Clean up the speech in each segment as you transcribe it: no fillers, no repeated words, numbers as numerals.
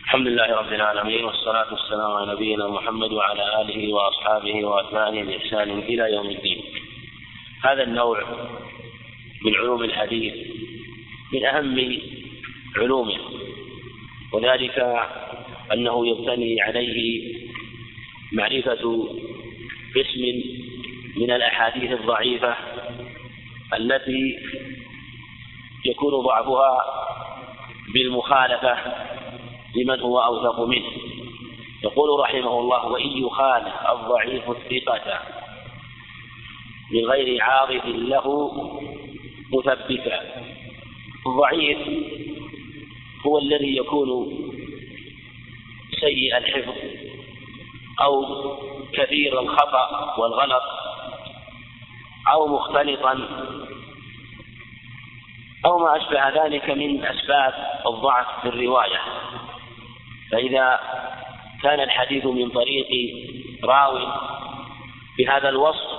الحمد لله رب العالمين، والصلاة والسلام على نبينا محمد وعلى آله وأصحابه وأتباعه بإحسان إلى يوم الدين. هذا النوع من علوم الحديث من أهم علومه، وذلك أنه يبتني عليه معرفة قسم من الأحاديث الضعيفة التي يكون ضعفها بالمخالفة لمن هو أوثق منه. يقول رحمه الله: وإن يخالف الضعيف الثقة من غير عارض له مثبتا. الضعيف هو الذي يكون سيء الحفظ أو كثير الخطأ والغلط أو مختلطا أو ما أشبه ذلك من أسباب الضعف في الرواية. فإذا كان الحديث من طريق راو بهذا الوصف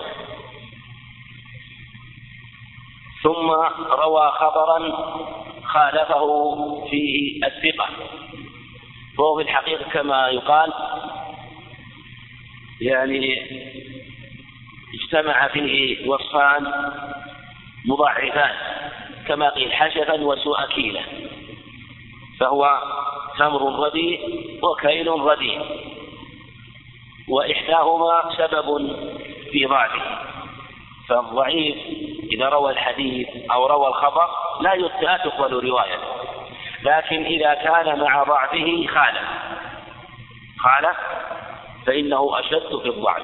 ثم روى خبرا خالفه فيه الثقة، فهو في الحقيقة كما يقال اجتمع فيه وصفان مضاعفان، كما قيل حشفا وسوء كيلة، فهو تمر رديء وكيل رديء، وإحداهما سبب في ضعفه. فالضعيف إذا روى الحديث أو روى الخبر لا تقبل روايته، لكن إذا كان مع ضعفه خالف فإنه أشد في الضعف.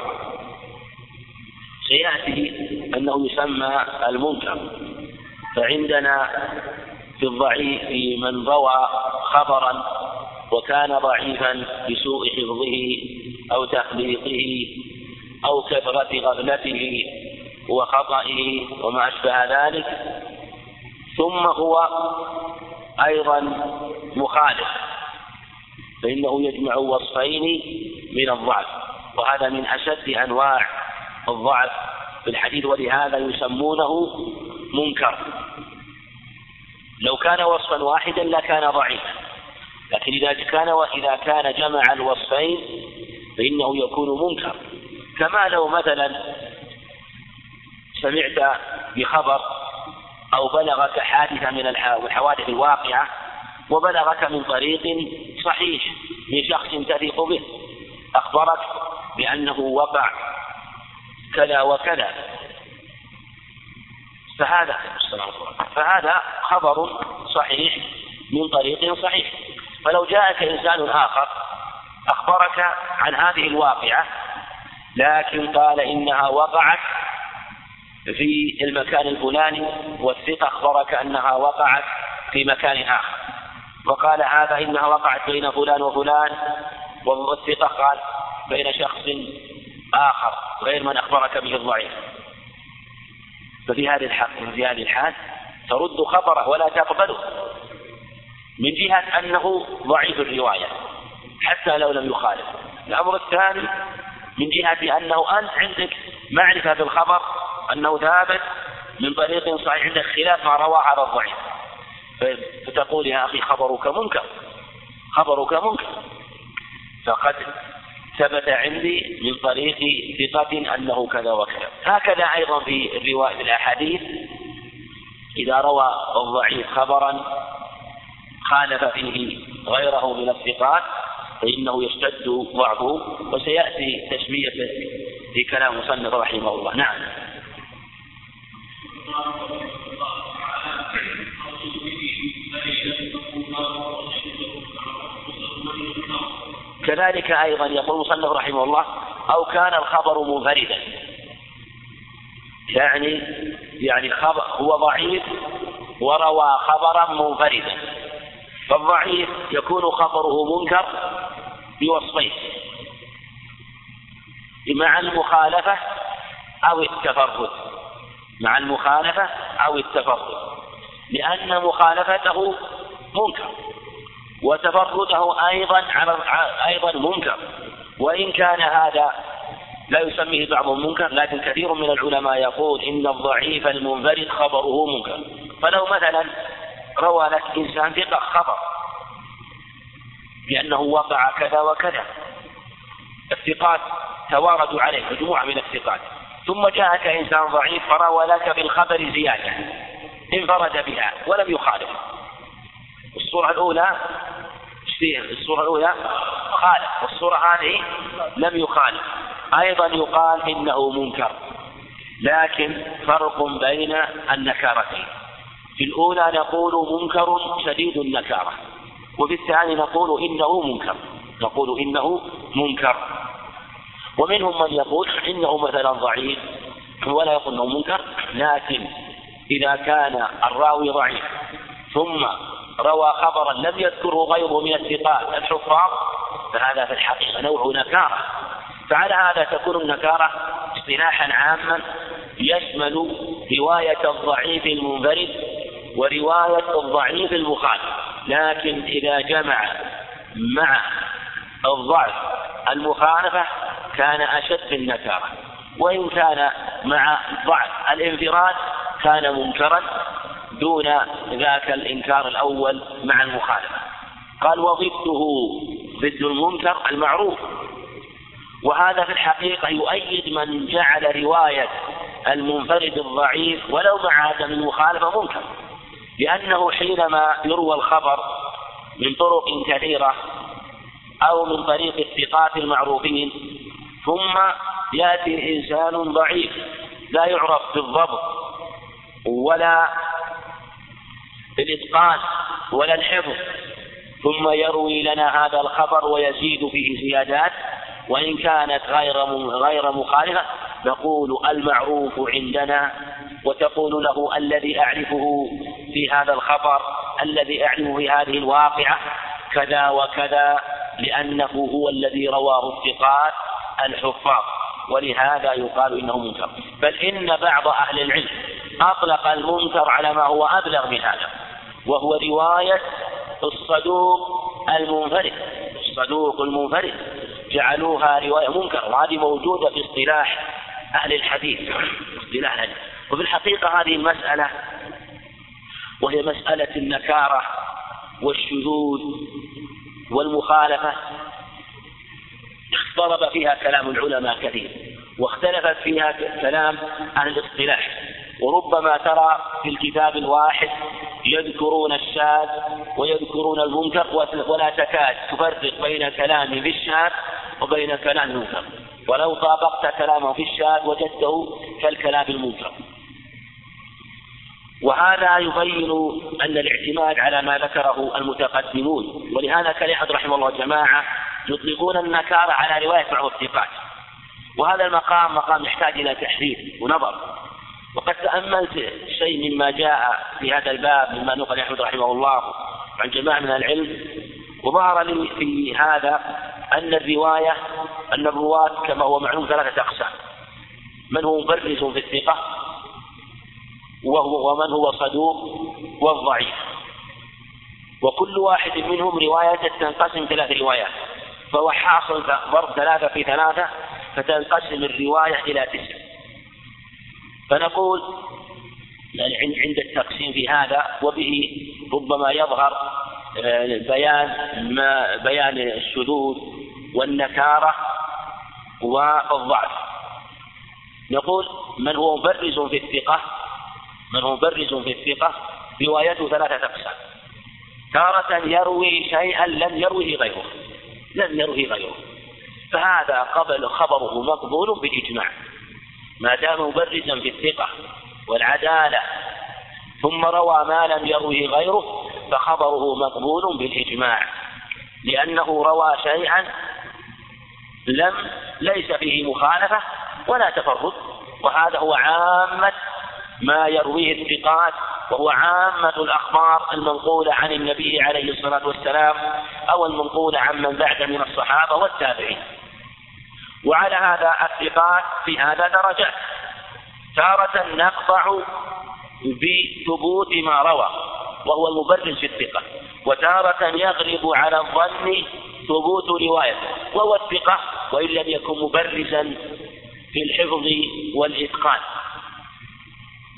سيأتي أنه يسمى المنكر. فعندنا في الضعيف من روى خبرا وكان ضعيفا بسوء حفظه أو تخليطه أو كثرة غفلته وخطئه وما أشبه ذلك، ثم هو أيضا مخالف، فإنه يجمع وصفين من الضعف، وهذا من أشد أنواع الضعف في الحديث، ولهذا يسمونه منكر. لو كان وصفا واحدا لكان ضعيفا، لكن إذا كان جمع الوصفين فإنه يكون منكر. كما لو مثلا سمعت بخبر أو بلغك حادثة من الحوادث الواقعة وبلغك من طريق صحيح من شخص تثق به، أخبرك بأنه وقع كذا وكذا، فهذا خبر صحيح من طريق صحيح. فلو جاءك إنسان آخر أخبرك عن هذه الواقعة لكن قال إنها وقعت في المكان الفلاني، والثقة أخبرك أنها وقعت في مكان آخر، وقال هذا إنها وقعت بين فلان وفلان، والثقة قال بين شخص آخر غير من أخبرك به الضعيف، ففي هذه الحال ترد خبره ولا تقبله من جهة أنه ضعيف الرواية حتى لو لم يخالف. الأمر الثاني من جهة أنه أنت عندك معرفة بالخبر أنه ثابت من طريق صحيح، عندك خلاف ما روى على الضعيف، فتقول يا أخي خبرك منكر، فقد ثبت عندي من طريق ثقة أنه كذا وكذا. هكذا أيضا في الرواية الأحاديث إذا روى الضعيف خبرا خالف فيه غيره من الثقات فإنه يشتد ضعفه، وسيأتي تسميته في كلام مصنف رحمه الله. نعم. كذلك أيضا يقول مصنف رحمه الله: أو كان الخبر منفردا، يعني خبر هو ضعيف وروى خبرا منفردا. فالضعيف يكون خبره منكر بوصفين: مع المخالفة أو التفرد، لأن مخالفته منكر وتفرده أيضا منكر. وإن كان هذا لا يسميه بعضهم منكر، لكن كثير من العلماء يقول إن الضعيف المنفرد خبره منكر. فلو مثلا روى لك إنسان ثقة خبر بأنه وقع كذا وكذا. الثقات تواردوا عليه مجموعة من الثقات، ثم جاءك إنسان ضعيف فروى لك بالخبر زيادة انفرد بها ولم يخالف. الصورة الأولى خالف، والصورة هذه لم يخالف. أيضا يقال إنه منكر، لكن فرق بين النكارتين. في الأولى نقول منكر شديد النكارة، وفي الثاني نقول إنه منكر. ومنهم من يقول إنه مثلا ضعيف ولا يقول إنه منكر، لكن إذا كان الراوي ضعيف ثم روى خبرا لم يذكره غيره من الثقات الحفاظ فهذا في الحقيقة نوع نكارة. فعلى هذا تكون النكارة اصطلاحا عاما يشمل رواية الضعيف المنفرد ورواية الضعيف المخالف، لكن إذا جمع مع الضعف المخالفة كان أشد النكارة، وإن كان مع ضعف الانفراد كان منكرا دون ذاك الإنكار الأول مع المخالفة. قال وضده ضد المنكر المعروف، وهذا في الحقيقة يؤيد من جعل رواية المنفرد الضعيف ولو مع عدم المخالفة منكر، لأنه حينما يروى الخبر من طرق كثيرة أو من طريق الثقات المعروفين ثم يأتي إنسان ضعيف لا يعرف بالضبط ولا بالإتقان ولا الحفظ ثم يروي لنا هذا الخبر ويزيد فيه زيادات وإن كانت غير مخالفة، نقول المعروف عندنا، وتقول له الذي أعرفه في هذا الخبر الذي أعرفه في هذه الواقعة كذا وكذا، لأنه هو الذي رواه الثقات الحفاظ، ولهذا يقال إنه منكر. بل إن بعض أهل العلم أطلق المنكر على ما هو أبلغ من هذا، وهو رواية الصدوق المنفرد جعلوها رواية منكر، وهذه موجودة في اصطلاح أهل الحديث. وفي الحقيقة هذه المسألة وهي مسألة النكارة والشذوذ والمخالفة اختلط فيها كلام العلماء كثير، واختلفت فيها كلام أهل الاصطلاح، وربما ترى في الكتاب الواحد يذكرون الشاذ ويذكرون المنكر ولا تكاد تفرق بين كلام في الشاذ وبين كلام المنكر، ولو طابقت كلامه في الشاذ وجدته كالكلام المنكر. وهذا يبين أن الاعتماد على ما ذكره المتقدمون، ولهذا كان أحد رحمه الله جماعة يطلقون النكارة على رواية بعض الثقات، وهذا المقام يحتاج إلى تحرير ونظر. وقد تأملت شيء مما جاء في هذا الباب مما نقل أحمد رحمه الله عن جماعة من العلم، وظهر لي في هذا أن الرواة كما هو معلوم 3 أقسام: من هو مبرز في الثقة، ومن هو صدوق، والضعيف. وكل واحد منهم رواية تنقسم 3 روايات، فهو حاصل ضرب 3 في 3 فتنقسم الرواية إلى 9. فنقول عند التقسيم في هذا وبه ربما يظهر بيان الشذوذ والنكارة والضعف. نقول من هو مبرز في الثقة روايته 3 أقسام: تارة يروي شيئا لم يروه غيره، فهذا خبره مقبول بالإجماع ما دام مبرزا في الثقة والعدالة، ثم روى ما لم يروه غيره فخبره مقبول بالإجماع، لأنه روى شيئا ليس فيه مخالفة ولا تفرد، وهذا هو عامة ما يرويه الثقات، وهو عامة الأخبار المنقولة عن النبي عليه الصلاة والسلام أو المنقولة عن من بعد من الصحابة والتابعين. وعلى هذا الثقات في هذا درجات: تارة نقطع بثبوت ما روى وهو المبرز في الثقة، وتارة يغلب على الظن ثبوت روايته وهو الثقة وإن لم يكن مبرزا في الحفظ والإتقان.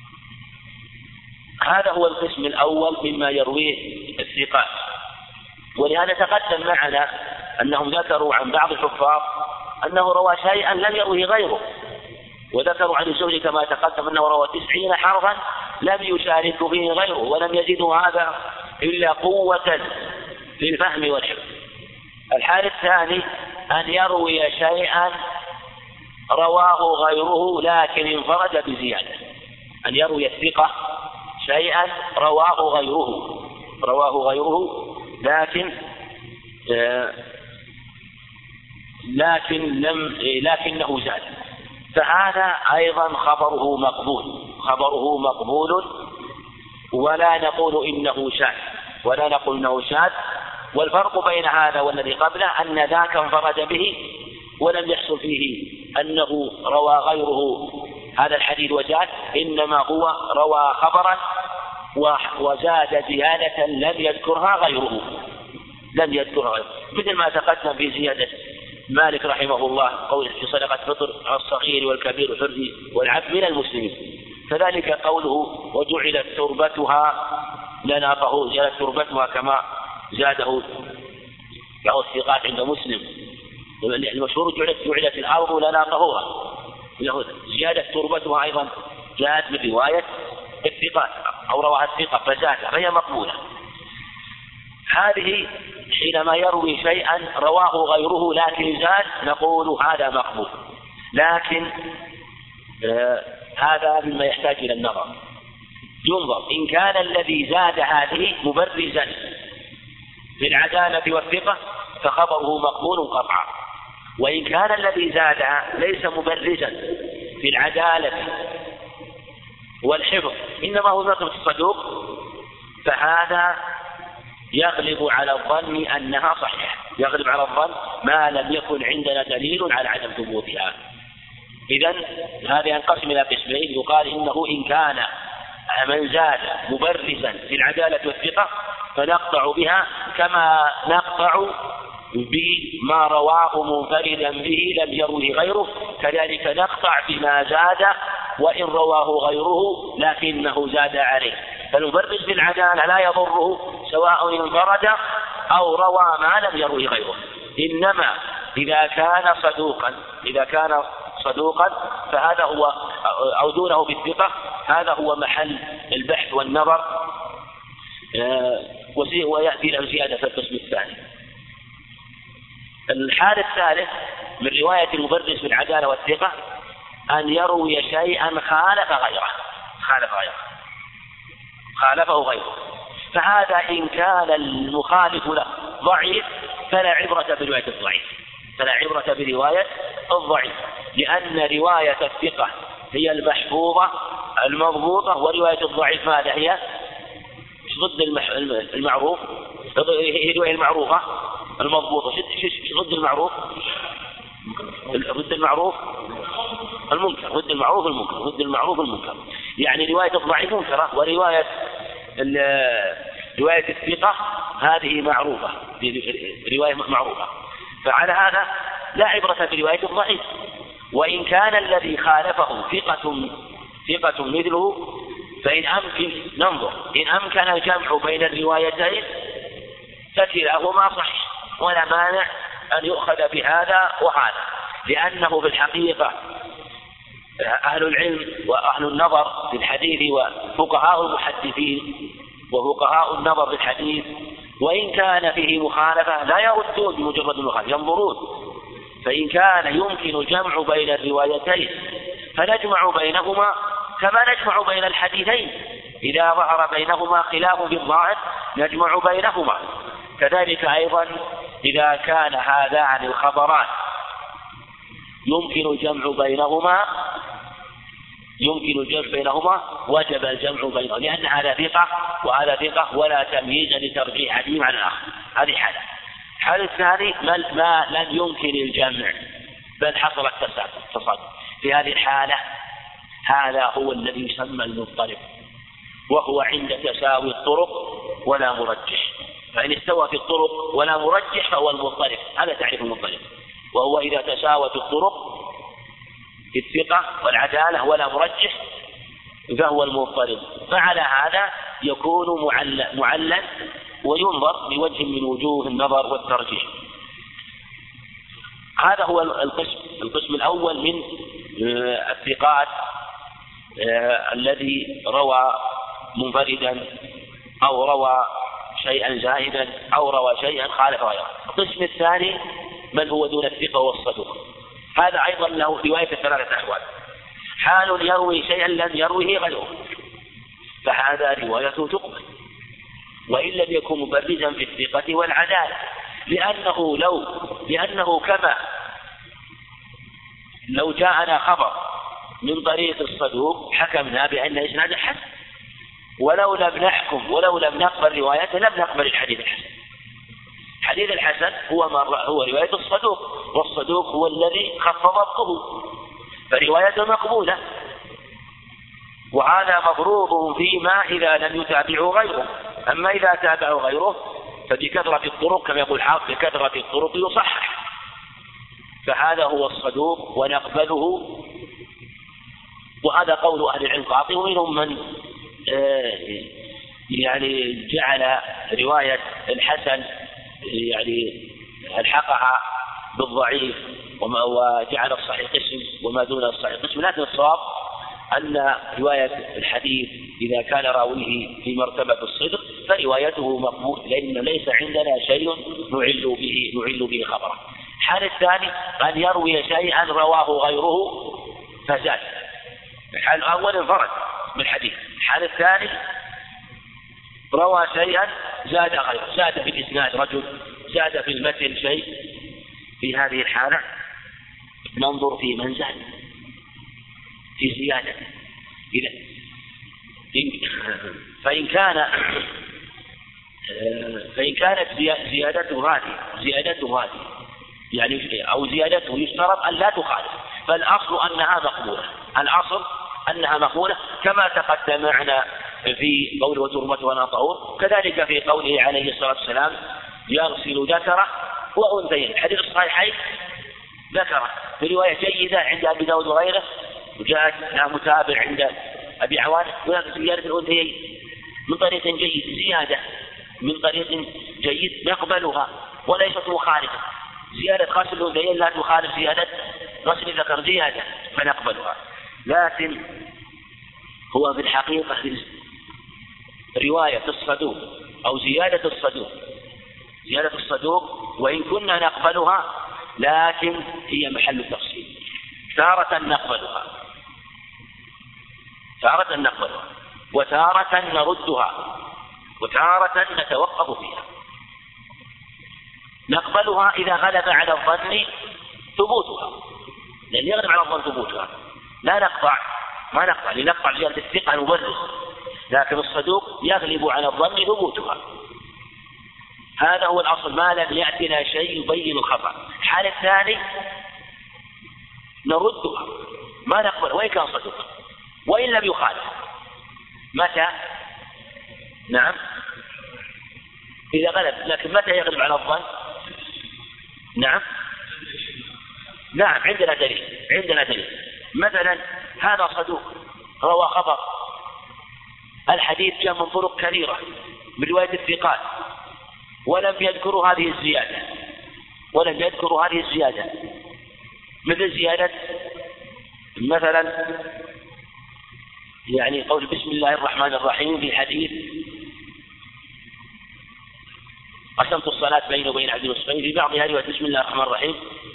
هذا هو القسم الأول مما يرويه الثقات. ولهذا تقدم معنا أنهم ذكروا عن بعض الحفاظ أنه روى شيئا لم يروه غيره، وذكروا عن الزهري كما تقدم أنه روى 90 حرفا لم يشارك فيه غيره، ولم يزيدوا هذا إلا قوة في الفهم والحفظ. الحال الثاني أن يروي شيئا رواه غيره لكن انفرد بزيادة، أن يروي الثقة شيئا رواه غيره لكنه زاد، فهذا أيضا خبره مقبول ولا نقول إنه شاذ. والفرق بين هذا والذي قبله أن ذاك انفرد به ولم يحصل فيه أنه روى غيره هذا الحديث وزاد، إنما هو روى خبرا وزاد زيادة لم يذكرها غيره، مثل ما تقدم في زيادة مالك رحمه الله قوله في صدقة فطر على الصغير والكبير والحر والعبد من المسلمين، كذلك قوله وجعلت تربتها لنا طهور، جعلت تربتها كما زاده بعض الثقات عند مسلم، المشهور جعلت الأرض لنا طهورا، زيادة تربتها أيضا جاءت من رواية الثقات أو رواها الثقة فزاد، فهي مقبولة. هذه حينما يروي شيئا رواه غيره لكن زاد نقول هذا مقبول، لكن هذا مما يحتاج إلى النظر، ينظر إن كان الذي زاد هذه مبرزا بالعدالة والثقة فخبره مقبول قطعا، وإن كان الذي زادها ليس مبرزا بالعدالة والحفظ إنما هو نقص الصدوق فهذا يغلب على الظن أنها صحيحة، يغلب على الظن ما لم يكن عندنا دليل على عدم ثبوتها. إذن هذا ينقسم إلى قسمين، يقال إنه إن كان من زاد مبرزا بالعدالة والثقة فنقطع بها كما نقطع بما رواه منفردا به لم يروه غيره، كذلك نقطع بما زاد وإن رواه غيره لكنه زاد عليه، فالمبرز بالعدالة لا يضره سواء انفرد أو روى ما لم يروه غيره، إنما إذا كان صدوقا فهذا هو أو دونه بالثقة، هذا هو محل البحث والنظر، ويأتي له زيادة في القسم الثاني. الحال الثالث من رواية المبرز بالعدالة والثقة أن يروي شيئا خالفه غيره، فهذا إن كان المخالف له ضعيف فلا عبرة برواية الضعيف، لأن رواية الثقة هي المحفوظة المضبوطة، ورواية الضعيف ماذا هي؟ ضد المعروف، هي رواية المعروفة المضبوطة، ضد المعروف المنكر، يعني رواية الضعيف منكرة، ورواية رواية الثقة هذه معروفة، رواية معروفة، فعلى هذا لا عبرة برواية الضعيف. وإن كان الذي خالفه ثقة مثله فإن أمكن ننظر إن أمكن الجمع بين الروايتين فكلاهما صحيح، ولا مانع أن يؤخذ بهذا وهذا، لأنه في الحقيقة أهل العلم وأهل النظر في الحديث وفقهاء المحدثين وفقهاء النظر في الحديث وإن كان فيه مخالفة لا يردون بمجرد المخالفة، ينظرون، فإن كان يمكن الجمع بين الروايتين فنجمع بينهما كما نجمع بين الحديثين، إذا ظهر بينهما خلاف بالظاهر نجمع بينهما، كذلك أيضا إذا كان هذان الخبران يمكن الجمع بينهما وجب الجمع بينهما، لأن هذا ثقة وهذا ثقة ولا تمييز لترجيح أحدهما عن الآخر. هذه حالة. الحالة الثانية ما لم يمكن الجمع بل حصل التصادم، في هذه الحالة هذا هو الذي يسمى المضطرب، وهو عند تساوي الطرق ولا مرجح، فإن استوى في الطرق ولا مرجح فهو المضطرب، هذا تعريف المضطرب، وهو إذا تساوت الطرق في الثقة والعدالة ولا مرجح فهو المضطرب، فعلى هذا يكون معلل وينظر بوجه من وجوه النظر والترجيح. هذا هو القسم الأول من الثقات الذي روى منفردا أو روى شيئا زائدا أو روى شيئا خالف غيره. القسم الثاني من هو دون الثقة والصدوق، هذا أيضا له رواية ثلاثة أحوال: حال يروي شيئا لم يروه غيره فهذا روايته تقبل وإن لم يكن مبرزا في الثقة والعدالة، لأنه كما لو جاءنا خبر من طريق الصدوق حكمنا بأن إسناده حسن، ولو لم نقبل روايته لم نقبل الحديث الحسن. الحديث الحسن هو رواية الصدوق، والصدوق هو الذي خف ضبطه فروايته مقبولة، وهذا مفروض فيما إذا لم يتابعه غيره. أما إذا تابعه غيره فبكثرة الطرق كما يقول حافظ بكثرة الطرق يصحح، فهذا هو الصدوق ونقبله. وهذا قول أهل العلم قاطع، ومنهم من يعني جعل رواية الحسن يعني ألحقها بالضعيف وجعل الصحيح قسم وما دون الصحيح قسم. لكن الصواب أن رواية الحديث إذا كان راويه في مرتبة الصدق فروايته مقبول، لأن ليس عندنا شيء نعل به خبره. الحال الثاني أن يروي شيئا رواه غيره فزاد. الحال الأول انفرد بالحديث، الحال الثاني روى شيئا زاد غيره، زاد في الإسناد رجل، زاد في المتن شيء. في هذه الحالة ننظر في من زاد في زيادة، فإن كانت زيادته هذه يعني أو زيادته يشترط أن لا تخالف، فالأصل أنها مقبولة كما تقدم معنا في قوله وترمته وأنا طهور، كذلك في قوله عليه الصلاة والسلام يغسل ذكره وأنثيه. الحديث الصحيحين ذكره في رواية جيدة عند أبي داود وغيره، وجاءت لها متابع عند أبي عوان، هناك زيادة الأنثيين من طريق جيد، زيادة من طريق جيد نقبلها وليست مخالفة. زيادة غسل الأنثيين لا تخالف زيادة غسل الذكر، زيادة فنقبلها. لكن هو في الحقيقة رواية الصدوق أو زيادة الصدوق وإن كنا نقبلها لكن هي محل التفصيل. تارة نقبلها وتارة نردها وتارة نتوقف فيها. نقبلها إذا غلب على الظن ثبوتها، لأن يغلب على الظن ثبوتها ما نقطع لنقطع زيادة الثقة المبرز، لكن الصدوق يغلب على الظن ثبوتها. هذا هو الأصل، ما لم يأتنا شيء يبين الخطأ. الحال الثاني نردها، ما نقبل وإن كان صدوق وإن لم يخالف. متى؟ نعم إذا غلب، لكن متى يغلب على الظن؟ نعم عندنا دليل. مثلا هذا صدوق روى خبر، الحديث جاء من طرق كثيرة برواية الثقات ولم يذكروا هذه الزيادة، مثل زيادة مثلا يعني قول بسم الله الرحمن الرحيم في حديث قسمت الصلاة بيني وبين عبدي والصبي، في بعضها رواية بسم الله الرحمن الرحيم.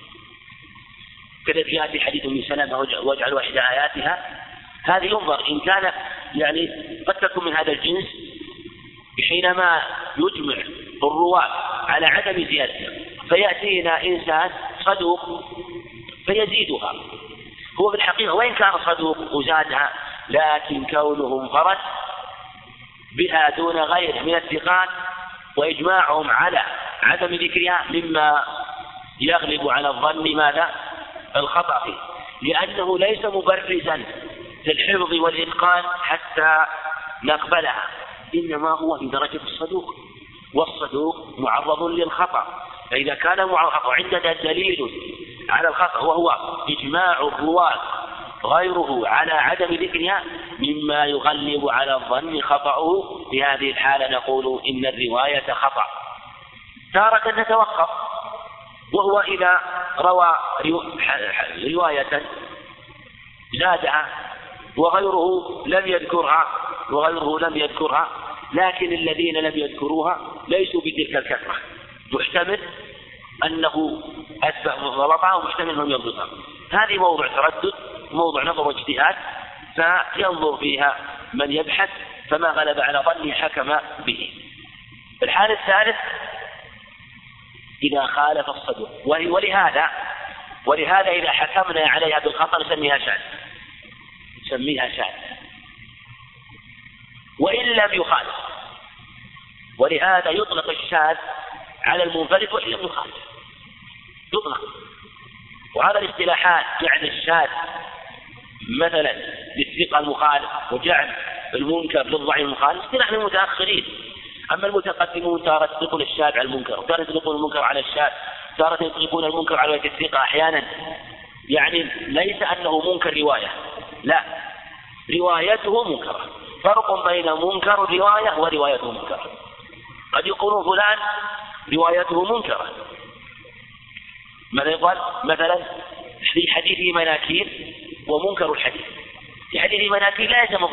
كذلك يأتي حديث من سلامة واجعل واحدة آياتها. هذه ينظر إن كان يعني قد تكون من هذا الجنس حينما يجمع الرواة على عدم زيادتها، فيأتينا إنسان صدوق فيزيدها. هو في الحقيقة وإن كان صدوق وزادها، لكن كونه انفرد بها دون غيره من الثقات وإجماعهم على عدم ذكرها مما يغلب على الظن ماذا؟ الخطأ فيه، لأنه ليس مبرزا للحفظ والإتقان حتى نقبلها، إنما هو في درجة الصدوق، والصدوق معرض للخطأ. فإذا كان معرض عندنا دليل على الخطأ وهو إجماع الرواة غيره على عدم ذكرها مما يغلب على الظن خطأه. في هذه الحالة نقول إن الرواية خطأ. تارة نتوقف، وهو إذا روى رواية زادها وغيره لم يذكرها لكن الذين لم يذكروها ليسوا بتلك الكثرة، محتمل أنه أثبت غلطها ومحتمل أنهم يضبطها. هذه موضع تردد، موضع نظر واجتهاد، فينظر فيها من يبحث، فما غلب على ظنه حكم به. الحال الثالث إذا خالف الصدوق، ولهذا إذا حكمنا عليها بالخطأ نسميها شاذ وإن لم يخالف. ولهذا يطلق الشاذ على المنفرد وإن لم يخالف يطلق. وهذا الاصطلاحات جعل الشاذ مثلا للثقة المخالف وجعل المنكر للضعيف المخالف اصطلاح للمتأخرين. أما المتقدمون تارة يطلقون الشاذ على المنكر، وتارة يطلقون المنكر على الشاذ، تارة يطلقون المنكر على رواية الثقة أحيانا. يعني ليس أنه منكر رواية، لا، روايته منكرة. فرق بين منكر الرواية وروايته منكرة. قد يقولون فلان روايته منكرة، ماذا يقال؟ مثلا في حديثه مناكير ومنكر الحديث. في حديثه مناكير لا يلزم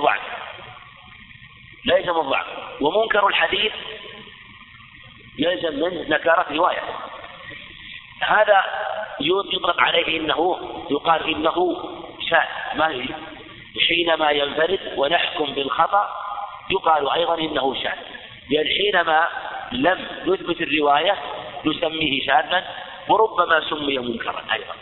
الضعف، ومنكر الحديث يلزم منه نكارة رواية. هذا يطلق عليه يقال إنه شاذ، حينما ينفرد ونحكم بالخطأ يقال أيضا إنه شاذ، لأن حينما لم نثبت الرواية نسميه شاذا، وربما سمي منكرا أيضا،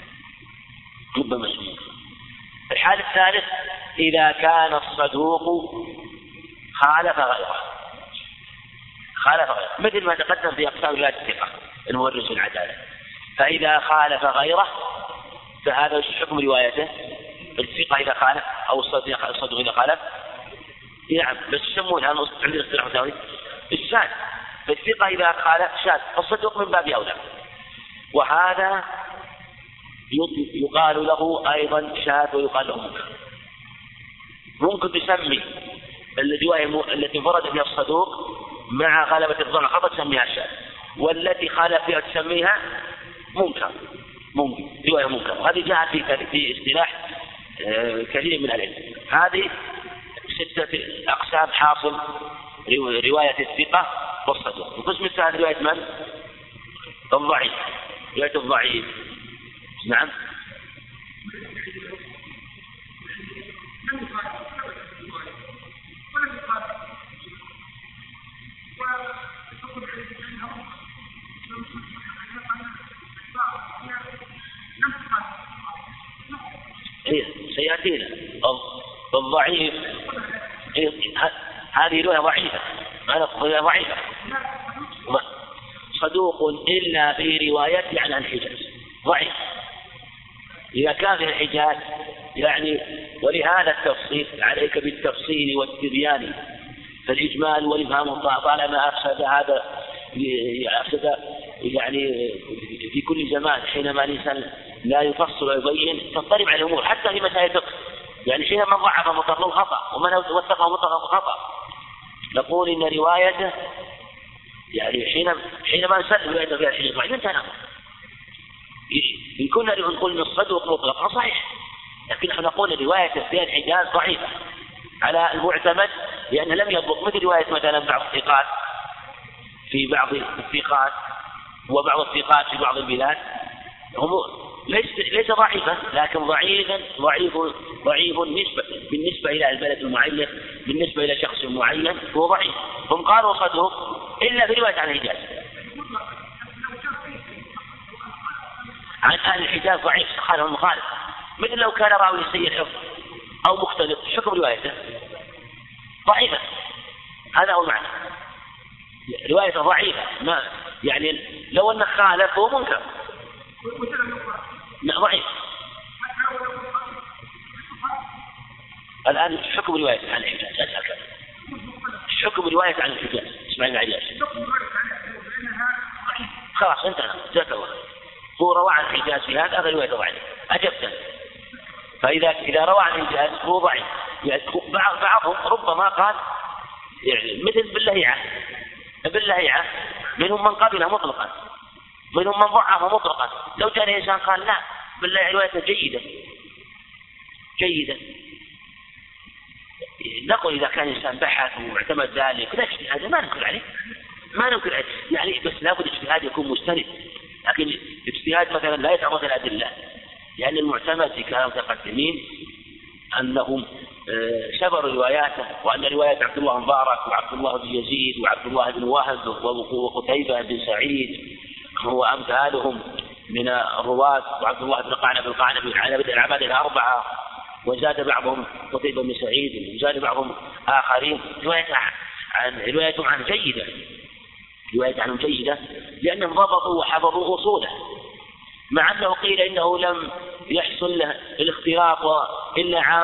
الحال الثالث إذا كان الصدوق خالف غيره، مثل ما تقدم في أقسام رواية الثقة المورث العدالة. فإذا خالف غيره فهذا حكم روايته. الثقة إذا خالف أو الصدوق إذا خالف، نعم، بس يسمونها عندنا اصطلاح مساوي الشاذ. فالثقة إذا خالف شاذ، الصدوق من باب أولى. وهذا يقال له أيضا شاذ ويقال له منكر. ممكن تسمي الرواية التي انفرد فيها الصدوق مع غلبة الظن خطأ تسميها شاذ، والتي خالف فيها تسميها منكر، رواية منكر. وهذه جاءت في اصطلاح كثير من العلم. هذه 6 أقسام حاصل رواية الثقة والصدوق. القسم الثالث رواية من؟ الضعيف، رواية الضعيف. نعم، سيأتينا الضعيف. هذه رواية ضعيفة، صدوق إلا في روايته عن الحجاز ضعيف. إذا كان في الحجاز يعني، ولهذا التفصيل عليك بالتفصيل والتبيان، فالإجمال والإبهام طالما أفسد يعني في كل زمان. حينما الإنسان لا يفصل ويبين تضطرب على الأمور، حتى في مسائل الفقه. يعني حينما ضعف مطلق الخطأ ومن وثقه مطلق الخطأ نقول إن روايته يعني حينما نسلم روايته فيها الحجاز ضعيف انتهى الأمر. إن كنا نقول أن الصدوق مطلقا صحيح، لكن نحن نقول روايته فيها الحجاز ضعيفة على المعتمد، لأنه لم يضبط، مثل رواية مثلا بعض الثقات في بعض الثقات وبعض الثقات في بعض البلاد، هم ليس ضعيفا، لكن ضعيف بالنسبة إلى البلد المعين، بالنسبة إلى شخص معين هو ضعيف. هم قالوا صدوق إلا في رواية عن الحجاز. عن أهل الحجاز ضعيف خالف المخالف، مثل لو كان راوي سيء الحفظ أو مختلط حكم روايته ضعيفة. هذا هو المعنى، روايته ضعيفة، ما يعني لو أنه خالف هو منكر. لا ضعيف. الآن حكم رواية عن الحجاز، أسأل كذا حكم رواية عن الحجاز اسمعين عجاز خلاص انتهى، جاءت الله هو روى عن الحجاز في هذا رواية ضعيف. أجبت فإذا روى عن إنجاز هو ضعيف. يعني بعضهم ربما قال يعني مثل باللهيعة منهم من قبله مطلقا، منهم من ضعفه مطلقا. لو جاء الإنسان قال لا بالله روايته جيدة نقول إذا كان إنسان بحث واعتمد ذلك لا اجتهاد ما ننكر عليه يعني، بس لابد اجتهاد يكون مستند. لكن اجتهاد مثلا لا يتعرض الأدلة، لأن المعتمد في كلام المتقدمين أنهم شبروا رواياته، وأن رواية عبد الله مبارك وعبد الله بن يزيد وعبد الله بن وهب وقتيبة بن سعيد وأمثالهم من الرواة، وعبد الله بن قعنب على العباد الأربعة، وزاد بعضهم قتيبة بن سعيد وزاد بعضهم آخرين روايتهم عن جيدة لأنهم ضبطوا وحفظوا أصوله، مع أنه قيل إنه لم يحصل له الاختلاط إلا عام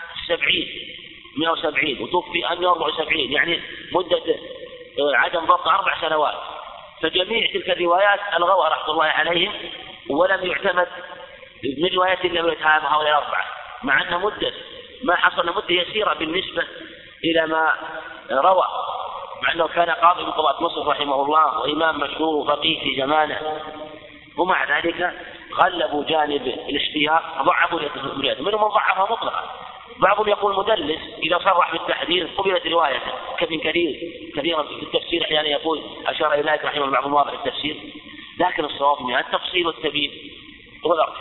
170 وتوفي 174، يعني مدة عدم ضبط 4 سنوات. فجميع تلك الروايات ألغوها رحمة الله عليهم، ولم يعتمد من روايات إلا من هؤلاء 4، مع أن ما حصل مدة يسيرة بالنسبة إلى ما روى، مع أنه كان قاضي بقضاة مصر رحمه الله وإمام مشهور وفقيه في زمانه، ومع ذلك غلبوا جانب الاشتهار ضعفوا روايته. منهم من ضعفها مطلقا، بعضهم يقول مدلس إذا صرح بالتحديث قبلت روايته، كابن كثيرا في التفسير أحيانا يقول أشار إلى ذلك رحمه بعض المواضع التفسير، لكن الصواب من التفصيل والتبيين هو الأرجح.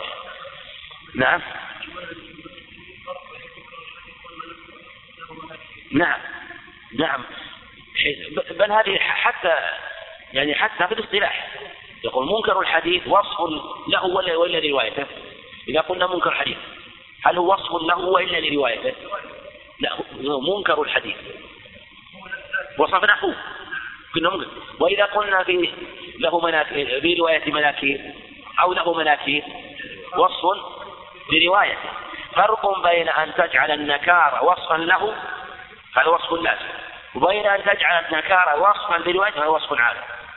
نعم بل هذه حتى في الاصطلاح يقول منكر الحديث وصف له ولا لروايته. إذا قلنا منكر الحديث هل هو وصف له وإلا لروايته؟ لا، منكر الحديث وصفناه كنا منكر. وإذا قلنا له مناكير في رواية مناكير أو له مناكير وصف لروايته. فرق بين أن تجعل النكار وصفا له هذا وصف لازم، وبين أن تجعل النكار وصفا لروايته هذا وصف عام.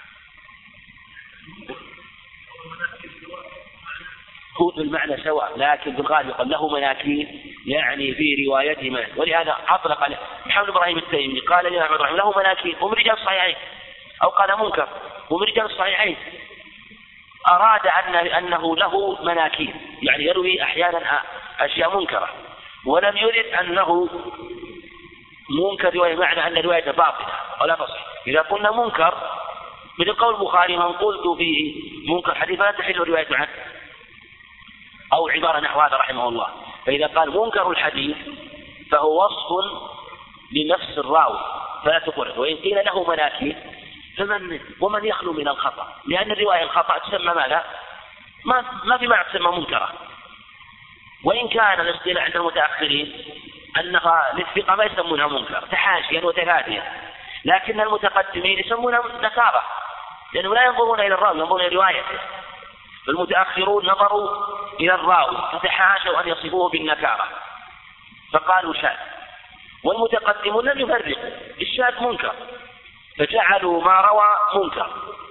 هو بالمعنى سواء، لكن بالغالب يقول له مناكير يعني في روايته مناكير. ولهذا أطلق عليه محمد إبراهيم التيمي قال لنا إبراهيم له مناكير ومن رجال الصحيحين، أو قال منكر ومن رجال الصحيحين. أراد أنه له مناكير يعني يروي أحيانا أشياء منكرة، ولم يرد أنه منكر رواية معنى أن روايته باطلة ولا تصح. إذا قلنا منكر مثل قول البخاري من قلت فيه منكر حديث لا تحل روايته عنه، أو عبارة نحو هذا رحمه الله. فإذا قال منكر الحديث فهو وصف لنفس الراوي فلا تقره. وإن قيل له مناكير ومن يخلو من الخطأ، لأن الرواية الخطأ تسمى ماذا؟ ما في معنى تسمى منكرة. وإن كان الاصطلاح عند المتأخرين أنها للثقة ما يسمونها منكر تحاشيا وتفاديا، لكن المتقدمين يسمونها نكارة، لأنهم لا ينظرون إلى الراوي ينظرون إلى روايته. المتأخرون نظروا إلى الراوي فتحاشوا أن يصفوه بالنكارة فقالوا شاذ، والمتقدمون لم يفرقوا الشاذ منكر فجعلوا ما روى منكر،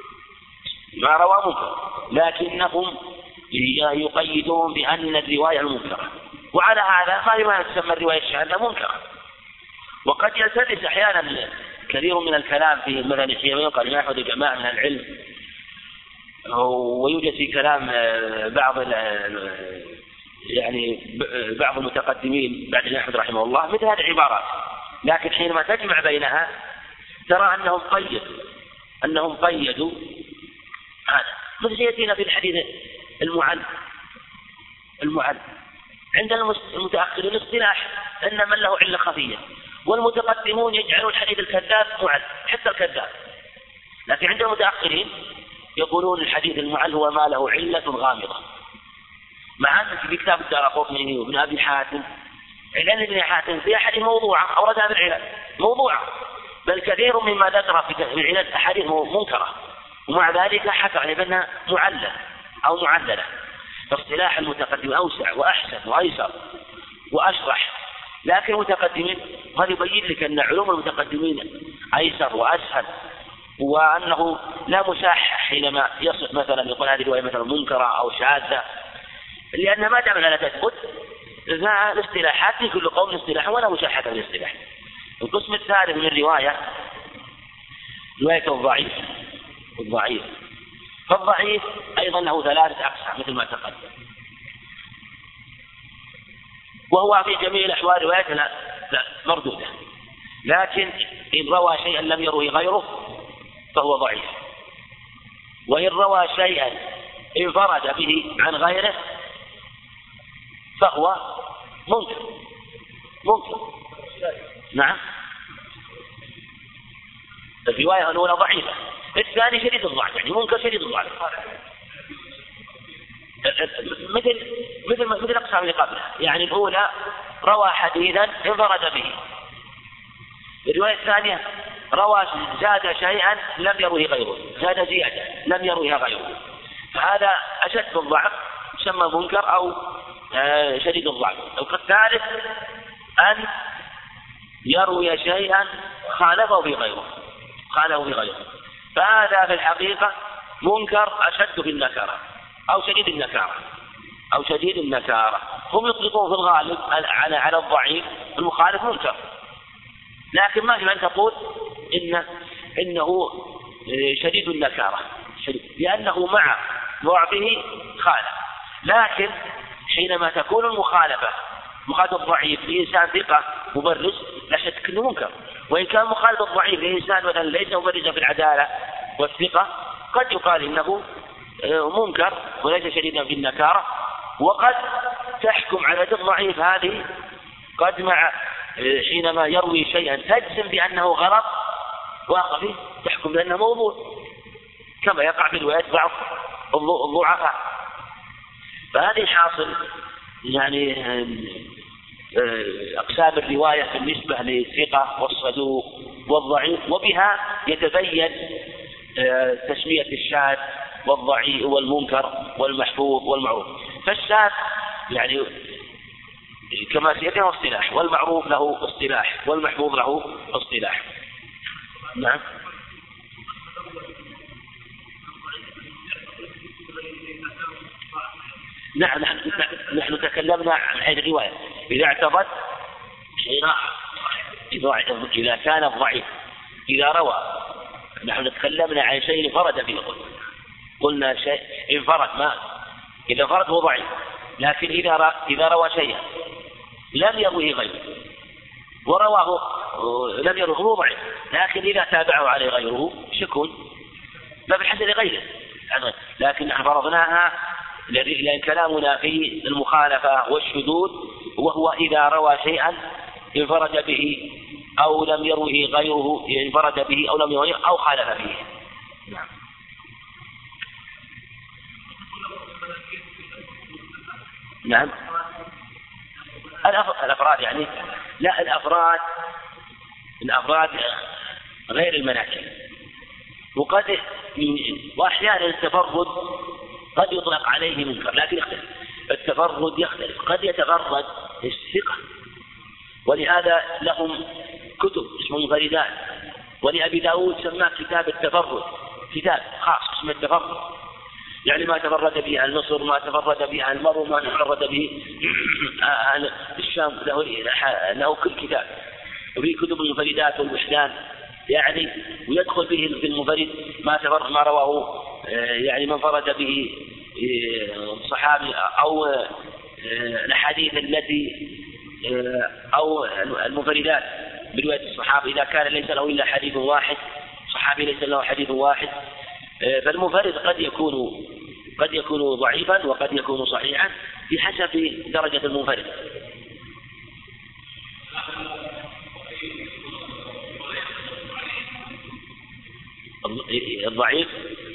لكنهم يقيدون بأن الرواية المنكرة. وعلى هذا ما تسمى الرواية الشاذة منكرة. وقد يلتبس أحيانا كثير من الكلام في مثلا حين يقال ما يحدث جماعة من العلم، ويوجد في كلام بعض المتقدمين بعد ابن أحمد رحمه الله مثل هذه العبارات، لكن حينما تجمع بينها ترى أنهم قيدوا هذا. مثل يأتينا في الحديث المعل عند المتأخرين اصطلاح أن من له علة خفية، والمتقدمون يجعلون الحديث الكذاب معل حتى الكذاب، لكن عند المتأخرين يقولون الحديث المعل هو ما له علة غامضة. مع أن في كتاب الدارقطني وابن أبي حاتم علل ابن حاتم في أحاديث موضوعة أوردها بالعلل موضوعة، بل كثير مما ذكر في العلل أحاديث منكرة، ومع ذلك حكى عليه بأنها معلة أو معللة. فاصطلاح المتقدم أوسع وأحسن وأيسر وأشرح، لكن المتقدمين قد يبين لك أن علوم المتقدمين أيسر وأسهل، وأنه لا مساحة حينما يصف مثلا يقول هذه الرواية مثلا منكرة أو شاذة، لأن ما دام لا تثبت الاصطلاحات في كل قوم اصطلاح ولا مشاحة في الاصطلاح. القسم الثالث من الرواية رواية الضعيف. فالضعيف أيضا له 3 أقسام مثل ما تقدم، وهو في جميع الأحوال رواية مردودة، لكن إن روى شيئا لم يروه غيره فهو ضعيف، وإن روى شيئا انفرد به عن غيره فهو منكر. نعم، الرواية الأولى ضعيفة، الثاني شديد الضعف، يعني منكر شديد الضعف، مثل الأقسام اللي قبلها. يعني الأولى روى حديثا انفرد به، الرواية الثانية روى زاد شيئا لم يروه غيره، زاد زيادة لم يروها غيره، فهذا أشد الضعف يسمى منكر أو شديد الضعف. الثالث أن يروي شيئا خالفه في غيره، فهذا في الحقيقة منكر أشد في النكارة أو شديد النكارة. هم يطلقون في الغالب على الضعيف المخالف منكر، لكن ما يجب أن تقول إنه شديد النكارة، لأنه مع ضعفه خالف. لكن حينما تكون المخالفة الضعيف لإنسان ثقة مبرز لا شك أنه منكر، وإن كان مخالف الضعيف لإنسان مثلا ليس مبرزا في العدالة والثقة قد يقال إنه منكر وليس شديدا في النكارة. وقد تحكم على الضعيف هذه قد مع حينما يروي شيئا تجزم بأنه غلط واقع فيه، تحكم بأنه موضوع، كما يقع في روايات بعض الضعفاء. فهذه حاصل يعني أقسام الرواية بالنسبة للثقة والصدوق والضعيف، وبها يتبين تسمية الشاذ والضعيف والمنكر والمحفوظ والمعروف. فالشاذ يعني كما سيأتي اصطلاح، والمعروف له اصطلاح، والمحفوظ له اصطلاح. نعم. نحن تكلمنا عن هذه الرواية إذا اعتبرت إذا كان الضعيف إذا روى، نحن تكلمنا عن شيء انفرد به، قلنا شيء انفرد، ما إذا انفرد هو ضعيف، لكن إذا روى شيئا لم يروه غيره ورواه لم يروه هو ضعيف، لكن إذا تابعه عليه غيره شكون ما بحسن غيره. لكن نحن فرضناها لأن كلامنا في المخالفة والشذوذ، وهو إذا روى شيئا انفرد به أو لم يروه غيره، انفرد به أو لم يروه أو خالف به. نعم. نعم. الأفراد يعني لا، الأفراد غير المناكب، وأحيانا التفرد قد يطلق عليه منكر، لكن يختلف التفرد، يختلف، قد يتفرد الثقة، ولهذا لهم كتب اسمه مفردات، ولأبي داود سماه كتاب التفرد، كتاب خاص اسمه التفرد، يعني ما تفرد به أهل مصر، ما تفرد به أهل مرو، ما تفرد به أهل الشام، له كل كتاب. وفي كتب المفردات والوحدان يعني، ويدخل به في المفرد ما رواه يعني من فرد به صحابي، أو الأحاديث التي أو المفردات برواية الصحابة إذا كان ليس له إلا حديث واحد، صحابي ليس له حديث واحد. فالمفرد قد يكون ضعيفا وقد يكون صحيحا بحسب درجة المنفرد. الضعيف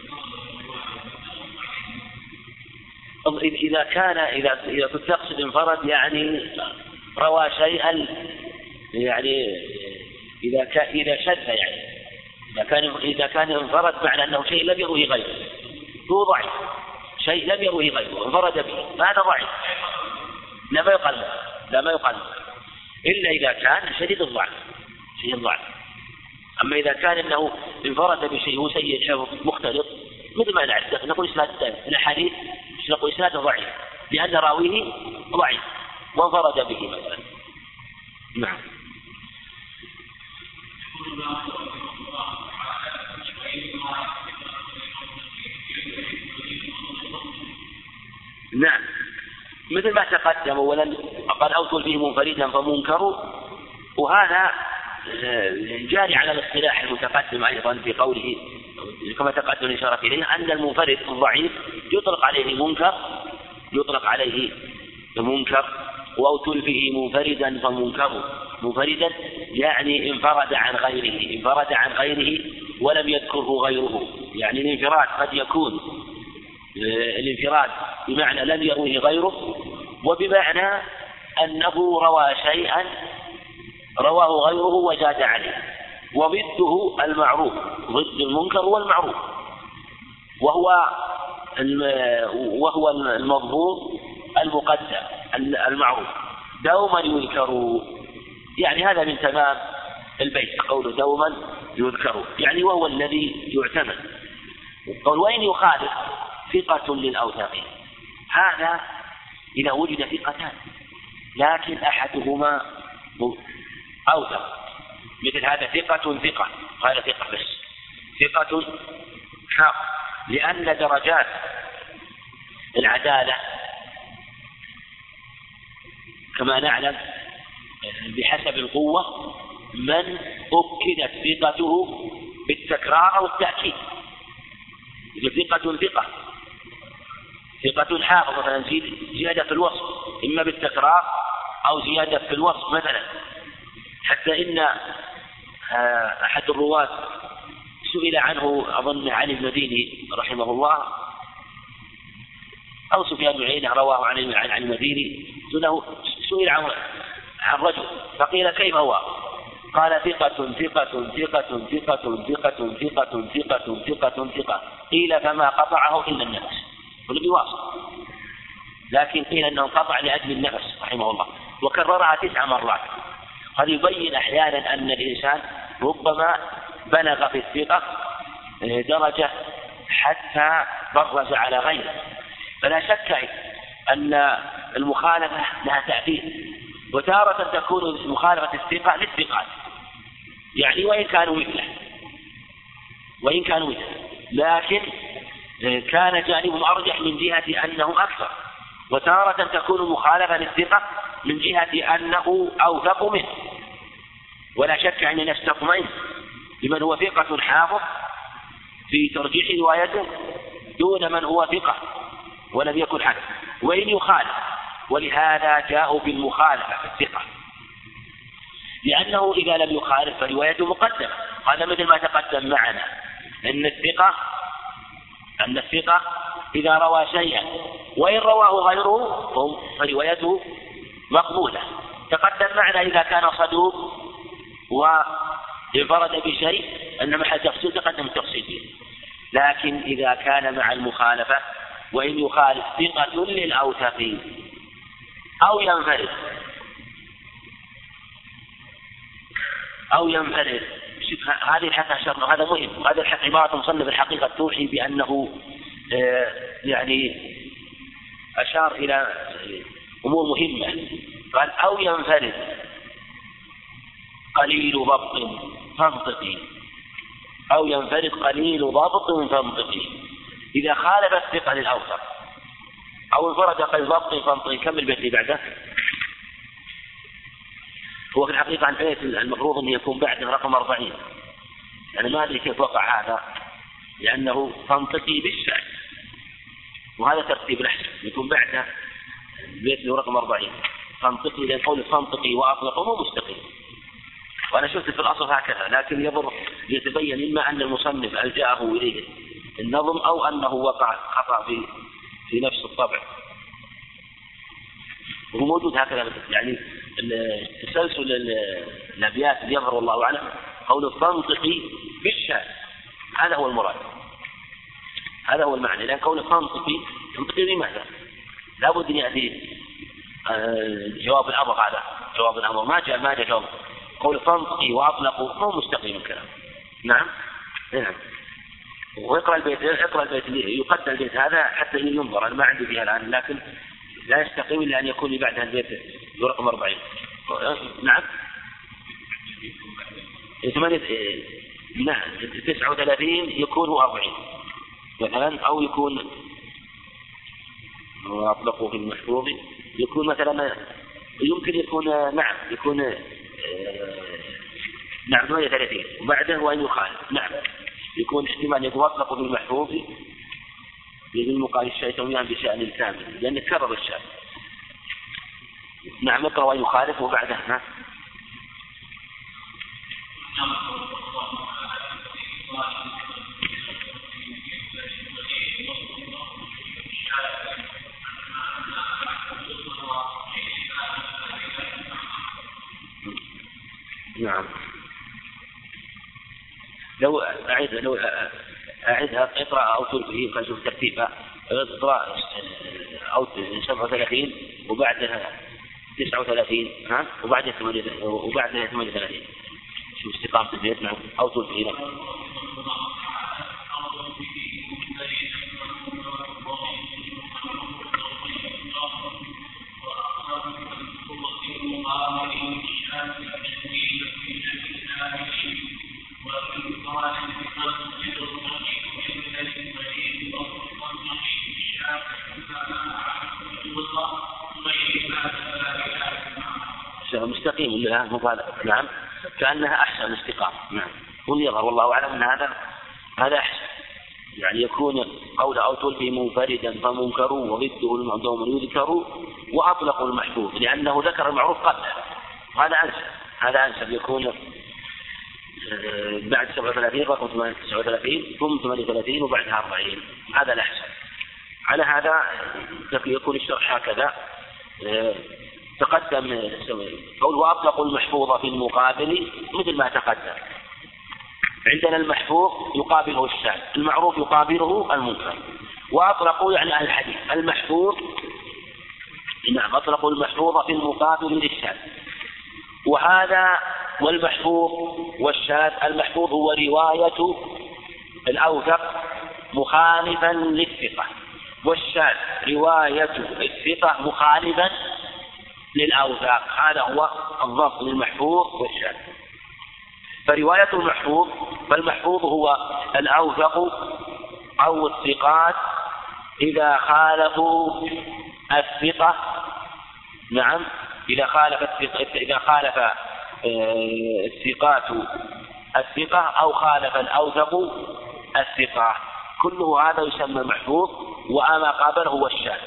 إذا كنت تقصد انفرد يعني روى شيئا، يعني إذا شذ، يعني إذا كان انفرد معنى أنه شيء لم يروه غيره، هو ضعيف، شيء لم يروه غيره انفرد به، فهذا ضعيف، لا ما يقال إلا إذا كان شديد الضعف. أما إذا كان أنه انفرد بشيء هو سيء الحفظ مختلط، مثل ما نعرف نقول إسناد الحديث، نقول إسناد ضعيف لأن راويه ضعيف، وانفرد به مثلا. نعم. نعم، مثل ما تقدم أولا قد أوصل به منفردا فمنكر، وهذا جاري على الاصطلاح المتقدم أيضا في قوله كما تقدم الإشارة إليه أن المنفرد الضعيف يطلق عليه منكر، وأوصل به منفردا فمنكر. منفردا يعني انفرد عن غيره ولم يذكره غيره. يعني الانفراد قد يكون الانفراد بمعنى لم يروه غيره، وبمعنى أنه روى شيئا رواه غيره وزاد عليه، وضده المعروف، ضد المنكر والمعروف، وهو المضبوط المقدم المعروف دوما يذكر. يعني هذا من تمام البيت، قوله دوما يذكر يعني وهو الذي يعتمد. قول وإن يخالف ثقة للأوثاق، هذا إذا وجد ثقتان لكن أحدهما أوثق، مثل هذا ثقة هذا ثقة بس ثقة حق، لأن درجات العدالة كما نعلم بحسب القوة من أكدت ثقته بالتكرار أو التأكيد. ثقة حافظ مثلا زيادة في الوصف إما بالتكرار أو زيادة في الوصف مثلا، حتى إن أحد الرواة سئل عنه أظن علي المديني رحمه الله أو سفيان بن عيينة رواه عن المديني، سئل عن رجل فقيل كيف هو؟ قال ثقة قيل فما قطعه إلا النفس، والذي واصل، لكن قيل أنه قطع لأجل النفس رحمه الله، وكررها 9 مرات. هذا يبين أحيانا أن الإنسان ربما بلغ في الثقة درجة حتى برز على غيره. فلا شك أن المخالفة لها تأثير، وتارة تكون مخالفة الثقة للثقات، يعني وإن كانوا مثله لكن كان جانبهم أرجح من جهة أنهم أكثر، وتارة تكون مخالفة للثقة من جهة أنه أوثق منه. ولا شك أننا نستطمئن لمن هو ثقة حافظ في ترجيح روايته دون من هو ثقة ولم يكن حافظ وإن يخالف، ولهذا جاءوا بالمخالفة في الثقة، لأنه إذا لم يخالف فروايته مقدمة. هذا مثل ما تقدم معنا أن الثقة إذا روى شيئا وإن رواه غيره فروايته مقبولة. تقدم معنا إذا كان صدوق وانفرد بشيء أن محل تفصيل تقدم التفصيل فيه، لكن إذا كان مع المخالفة وإن يخالف ثقة للأوثقين أو ينفرد هذه الحق شرط، هذا مهم. هذا الحق عبارة مصنف الحقيقة توحي بأنه يعني أشار إلى أمور مهمة. قال أو ينفرد قليل ضبط فانطقي، إذا خالف الثقة للأوثق أو انفرد قليل ضبط فانطقي. كمل البيت اللي بعده. هو في الحقيقة عن البيت المفروض أن يكون بعده رقم 40، يعني ما أدري كيف وقع هذا، لأنه فانطقي بالشأن، وهذا ترتيب الأحسن يكون بعده البيت رقم 40 فانطقي، لأن قول فانطقي وأطلقه مو مستقيم، وأنا شفت في الأصل هكذا، لكن يضر يتبين إما أن المصنف ألجأه إليه النظم أو أنه وقع خطأ في نفس الطبع، وهو موجود هكذا. يعني تسلسل الأبيات يظهر والله أعلم قول فانطقي بالشأن، هذا هو المراد، هذا هو المعنى. لأن قول فانطقي بماذا؟ لا بد أن يأتي جواب الأمر، هذا جواب الأمر ما جاء جواب. قول فانطقي وأطلقوا مو مستقيم الكلام. نعم. واقرأ البيت يقدم البيت هذا حتى ينظر، أنا ما عندي فيها الآن، لكن لا يستقيم إلا أن يكون بعدها البيت رقم 40. نعم 39 يكون هو 40 مثلا، أو يكون وأطلقوا في المحفوظ يكون مثلا يمكن يكون نعم يكون نعم 38 وبعده وأن يخالف نعم يكون احتمال يكون أطلقوا في المحفوظ بالمقال الشيء توميا بشأن الكامل لأن كرر الشأن. نعم يقرأ وأن يخالف وبعده نعم. لو أعيدها اقرأ أو تلفه خلينا نشوف ترتيبها. اقرأ أو 37 وبعدها 39 وبعدها 38 شوف استقامة البيت. نعم أو تلفه مستقيم لها مقال. نعم كأنها أحسن استقامة. نعم وليظهر والله أعلم أن هذا أحسن يعني يكون قول أو تلفي منفردا فمنكر وضده المعدوم يذكر وأطلق المحفوظ لأنه ذكر المعروف قبله. هذا أنسب يكون بعد 37 رقم 39 ثم 38 وبعدها 40. هذا الأحسن. على هذا يكون الشرح هكذا. تقدم قول وأطلق المحفوظ في المقابل مثل ما تقدم. عندنا المحفوظ يقابله الشاذ، المعروف يقابله المنكر. وأطلقوا يعني الحديث المحفوظ. نعم أطلقوا المحفوظ في المقابل للشاذ. وهذا والمحفوظ والشاذ. المحفوظ هو رواية الأوثق مخالفا للثقة، والشاذ رواية الثقة مخالفا للأوثاق. هذا هو الضبط للمحفوظ والشاذ. فرواية المحفوظ فالمحفوظ هو الأوثق أو الثقات إذا خالفوا الثقة. نعم إذا خالف الثقات الثقة أو خالف الأوثق الثقة، كله هذا يسمى محفوظ. وما قابله هو الشاذ.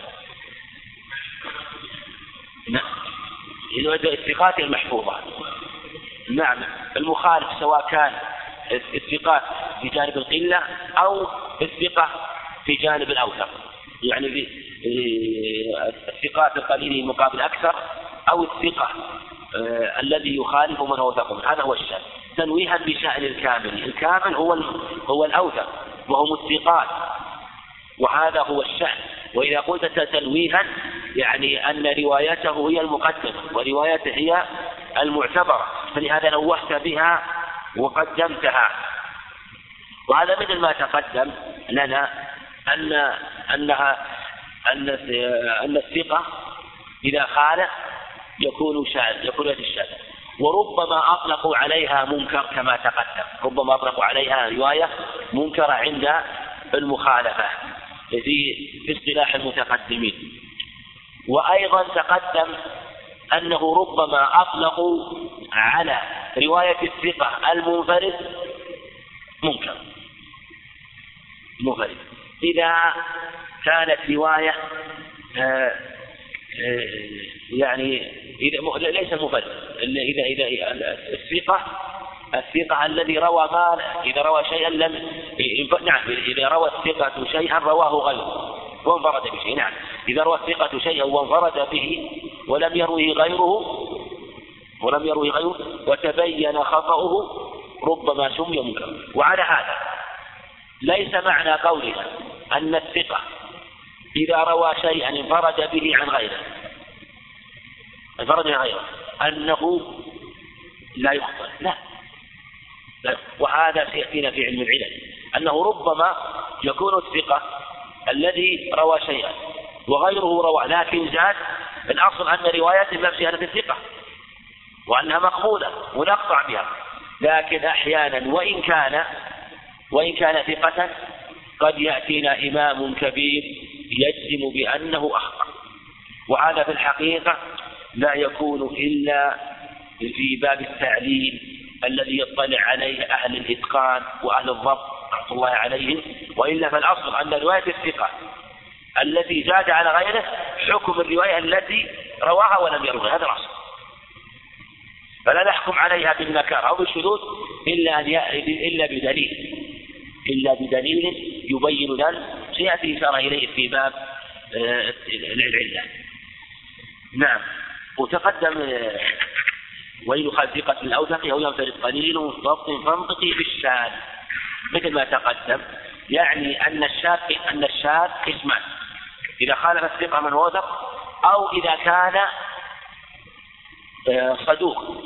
الثقات المحفوظة. نعم المخالف سواء كان الثقات في جانب القلة أو الثقة في جانب الأوثق، يعني الثقات القليل مقابل أكثر أو الثقة الذي يخالف من هو ثقة. هذا هو الشاذ تنويها بشأن الكامل. الكامل هو الأوثق وهم الثقات، وهذا هو الشأن. وإذا قلت تنويها يعني أن روايته هي المقدمة وروايته هي المعتبرة، فلهذا نوهت بها وقدمتها. وهذا مثل ما تقدم لنا أن الثقة إذا خالف يكون شاذ، يكون الشاذ. وربما أطلقوا عليها منكر كما تقدم، ربما أطلقوا عليها رواية منكرة عند المخالفة في اصطلاح المتقدمين. وأيضا تقدم أنه ربما أطلقوا على رواية الثقة المنفرد منكر إذا كانت رواية يعني إذا ليس منفرد، إذا الثقة الذي روى إذا روى شيئا نعم إذا روى الثقة شيئا رواه غيره وانفرد بشيء. نعم إذا روى الثقة شيئا وانفرد به ولم يروه غيره وتبين خطأه ربما سمي منكرا. وعلى هذا ليس معنى قولنا أن الثقة إذا روى شيئا انفرد به عن غيره أنه لا يخطئ، لا. وهذا سيأتينا في علم العلل أنه ربما يكون الثقة الذي روى شيئا وغيره روى، لكن زاد الأصل أن روايته ما بشهادة الثقة وأنها مقبولة ونقطع بها، لكن أحيانا وإن كان ثقة قد يأتينا إمام كبير يجزم بأنه أخطأ، وهذا في الحقيقة لا يكون إلا في باب التعليل الذي يطلع عليه أهل الإتقان وأهل الضبط رحمة الله عليهم، وإلا فالأصل أن رواية الثقة التي زاد على غيره حكم الرواية التي رواها ولم يروها، هذا الأصل، فلا نحكم عليها بالنكارة أو بالشذوذ إلا بدليل يبين لنا، سيأتي إشارة إليه في باب العلة. نعم. وتقدم وإن يخالف ثقة الأوثق أو ينفرد قليل ضبط فانطقي بالشاذ مثل ما تقدم، يعني أن الشاذ قسمان: إذا خالف الثقة من وثق، أو إذا كان صدوق.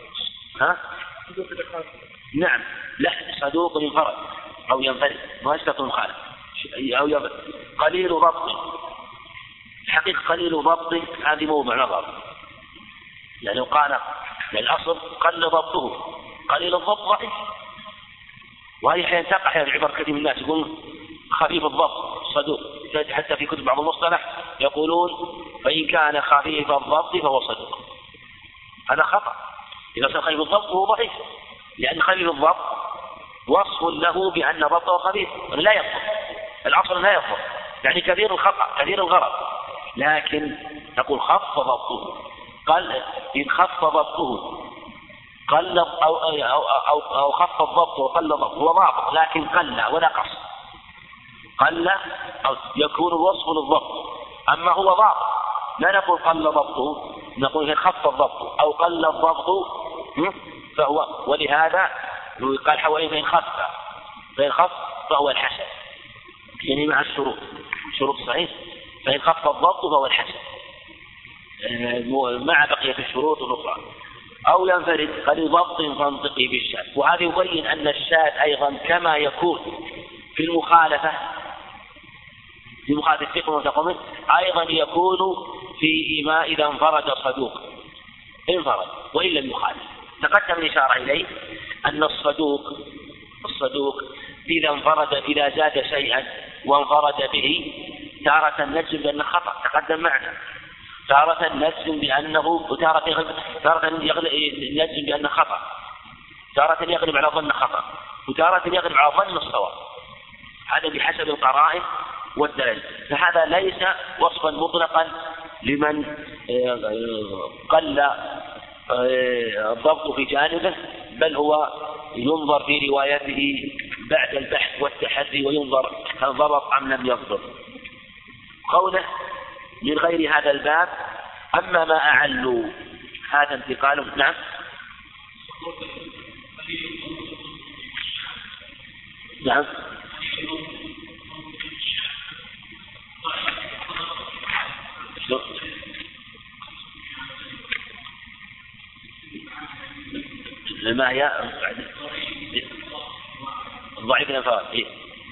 نعم، لا، صدوق ينفرد أو ينفرد ما يستطيع مخالف، أو قليل ضبط. الحقيقة قليل ضبط هذه موضع نظر، يعني قال الأصل قل ضبطه، قليل الضبط ضعيف، وهي حين تقع في عبر كثير من الناس يقول خفيف الضبط صدوق، حتى في كتب بعض المصطلح يقولون فإن كان خفيف الضبط فهو صدوق، هذا خطأ. إذا صار خفيف الضبط هو ضعيف، لأن خفيف الضبط وصف له بأن ضبطه خفيف لا يضبط، الأصل لا يضبط، يعني كثير الخطأ كثير الغلط، لكن نقول خف ضبطه، قال إن خف ضبطه قل أو خف الضبط وقل ضبطه، هو ضابط لكن قل ونقص، قل أو يكون الوصف للضبط، أما هو ضابط لا نقول قل ضبطه، نقول إن خف الضبط أو قل الضبط فهو، ولهذا قال حوالي فإن خف فهو الحسن، يعني مع شروط صحيح، فإن خف الضبط فهو الحسن مع بقية الشروط الأخرى. أو ينفرد قليل ضبط فانطقي بالشاذ، وهذا يبين أن الشاذ أيضا كما يكون في المخالفة الثقة والمتقوم أيضا يكون فيما إذا انفرد صدوق، انفرد وإن لم يخالف. تقدم الإشارة إليه أن الصدوق إذا زاد شيئا وانفرد به تارة نجزم بأنه خطأ، تقدم معنا، تارة نجزم بأنه، وتارة نجزم بأنه خطأ، تارة يغلب على ظن خطأ، وتارة يغلب على ظن الصواب، هذا بحسب القرائن والدلائل. فهذا ليس وصفا مطلقا لمن قل الضبط في جانبه، بل هو ينظر في روايته بعد البحث والتحري وينظر هل ضبط أم لم يضبط. قوله من غير هذا الباب أما ما أعلوا هذا انتقاله. نعم. نعم. ما هي الضعيف الانفراد؟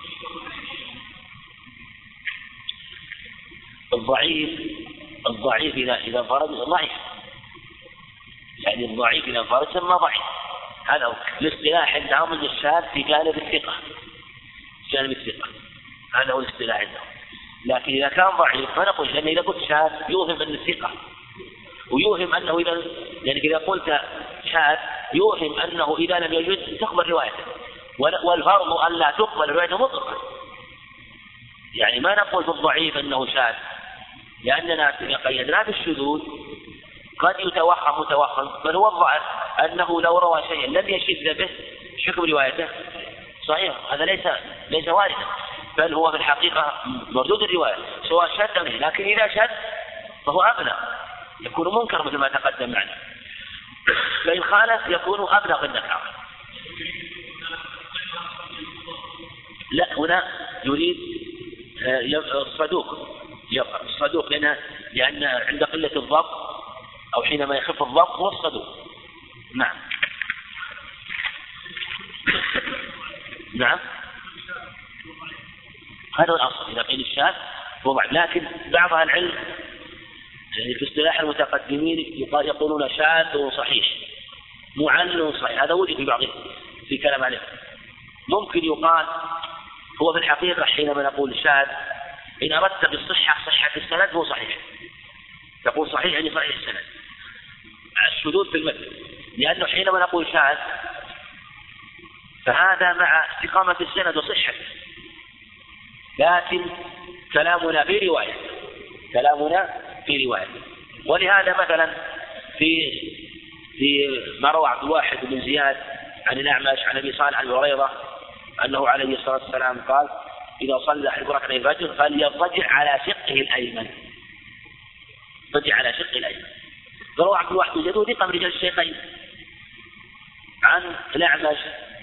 الضعيف إذا انفرد ضعيف، يعني الضعيف إذا انفرد سمى ضعيف، هذا هو الاصطلاح عندهم من الشاذ في جانب الثقة، هذا هو الاصطلاح عندهم. لكن إذا كان ضعيف فنقول، لأن إذا قلت شاذ يوهم أن الثقة، ويوهم أنه يعني إذا قلت شاذ يوهم أنه إذا لم يجد تقبل روايته، والفرض أن لا تقبل روايته مطلقا، يعني ما نقول في الضعيف أنه شاذ، لأننا قيدنا بالشذوذ قد يتوهم بل هو الضعف أنه لو روى شيئا لم يشذ به حكم روايته صحيح، هذا ليس واردا، بل هو في الحقيقة مردود الرواية سواء شذ منه، لكن إذا شذ فهو أبلغ، يكون منكر مثل ما تقدم معنا، فإن خالف يكون أبلغ النكارة. لا، هنا يريد الصدوق لأن عند قلة الضبط أو حينما يخف الضبط هو الصدوق. نعم. نعم، هذا الأصل، إذا قيل الشاذ وضعف. لكن بعض أهل العلم في اصطلاح المتقدمين يقولون شاذ صحيح، معلل صحيح، هذا وجد في بعضهم في كلام عليه. ممكن يقال هو في الحقيقة حينما نقول شاذ إن أردت بالصحة صحة السند هو صحيح، تقول صحيح يعني صحيح السند، الشذوذ في المتن، لأنه حينما نقول شاذ فهذا مع استقامة السند وصحته، لكن كلامنا في رواية. ولهذا مثلا في ما روى عبد الواحد بن زياد عن الأعمش عن أبي صالح عن هريرة أنه عليه الصلاة والسلام قال إذا صلى أحد ركعتي الفجر فليضطجع على شقه الأيمن، فروى عبد الواحد بن زياد ثقة من رجال الشيخين عن الأعمش،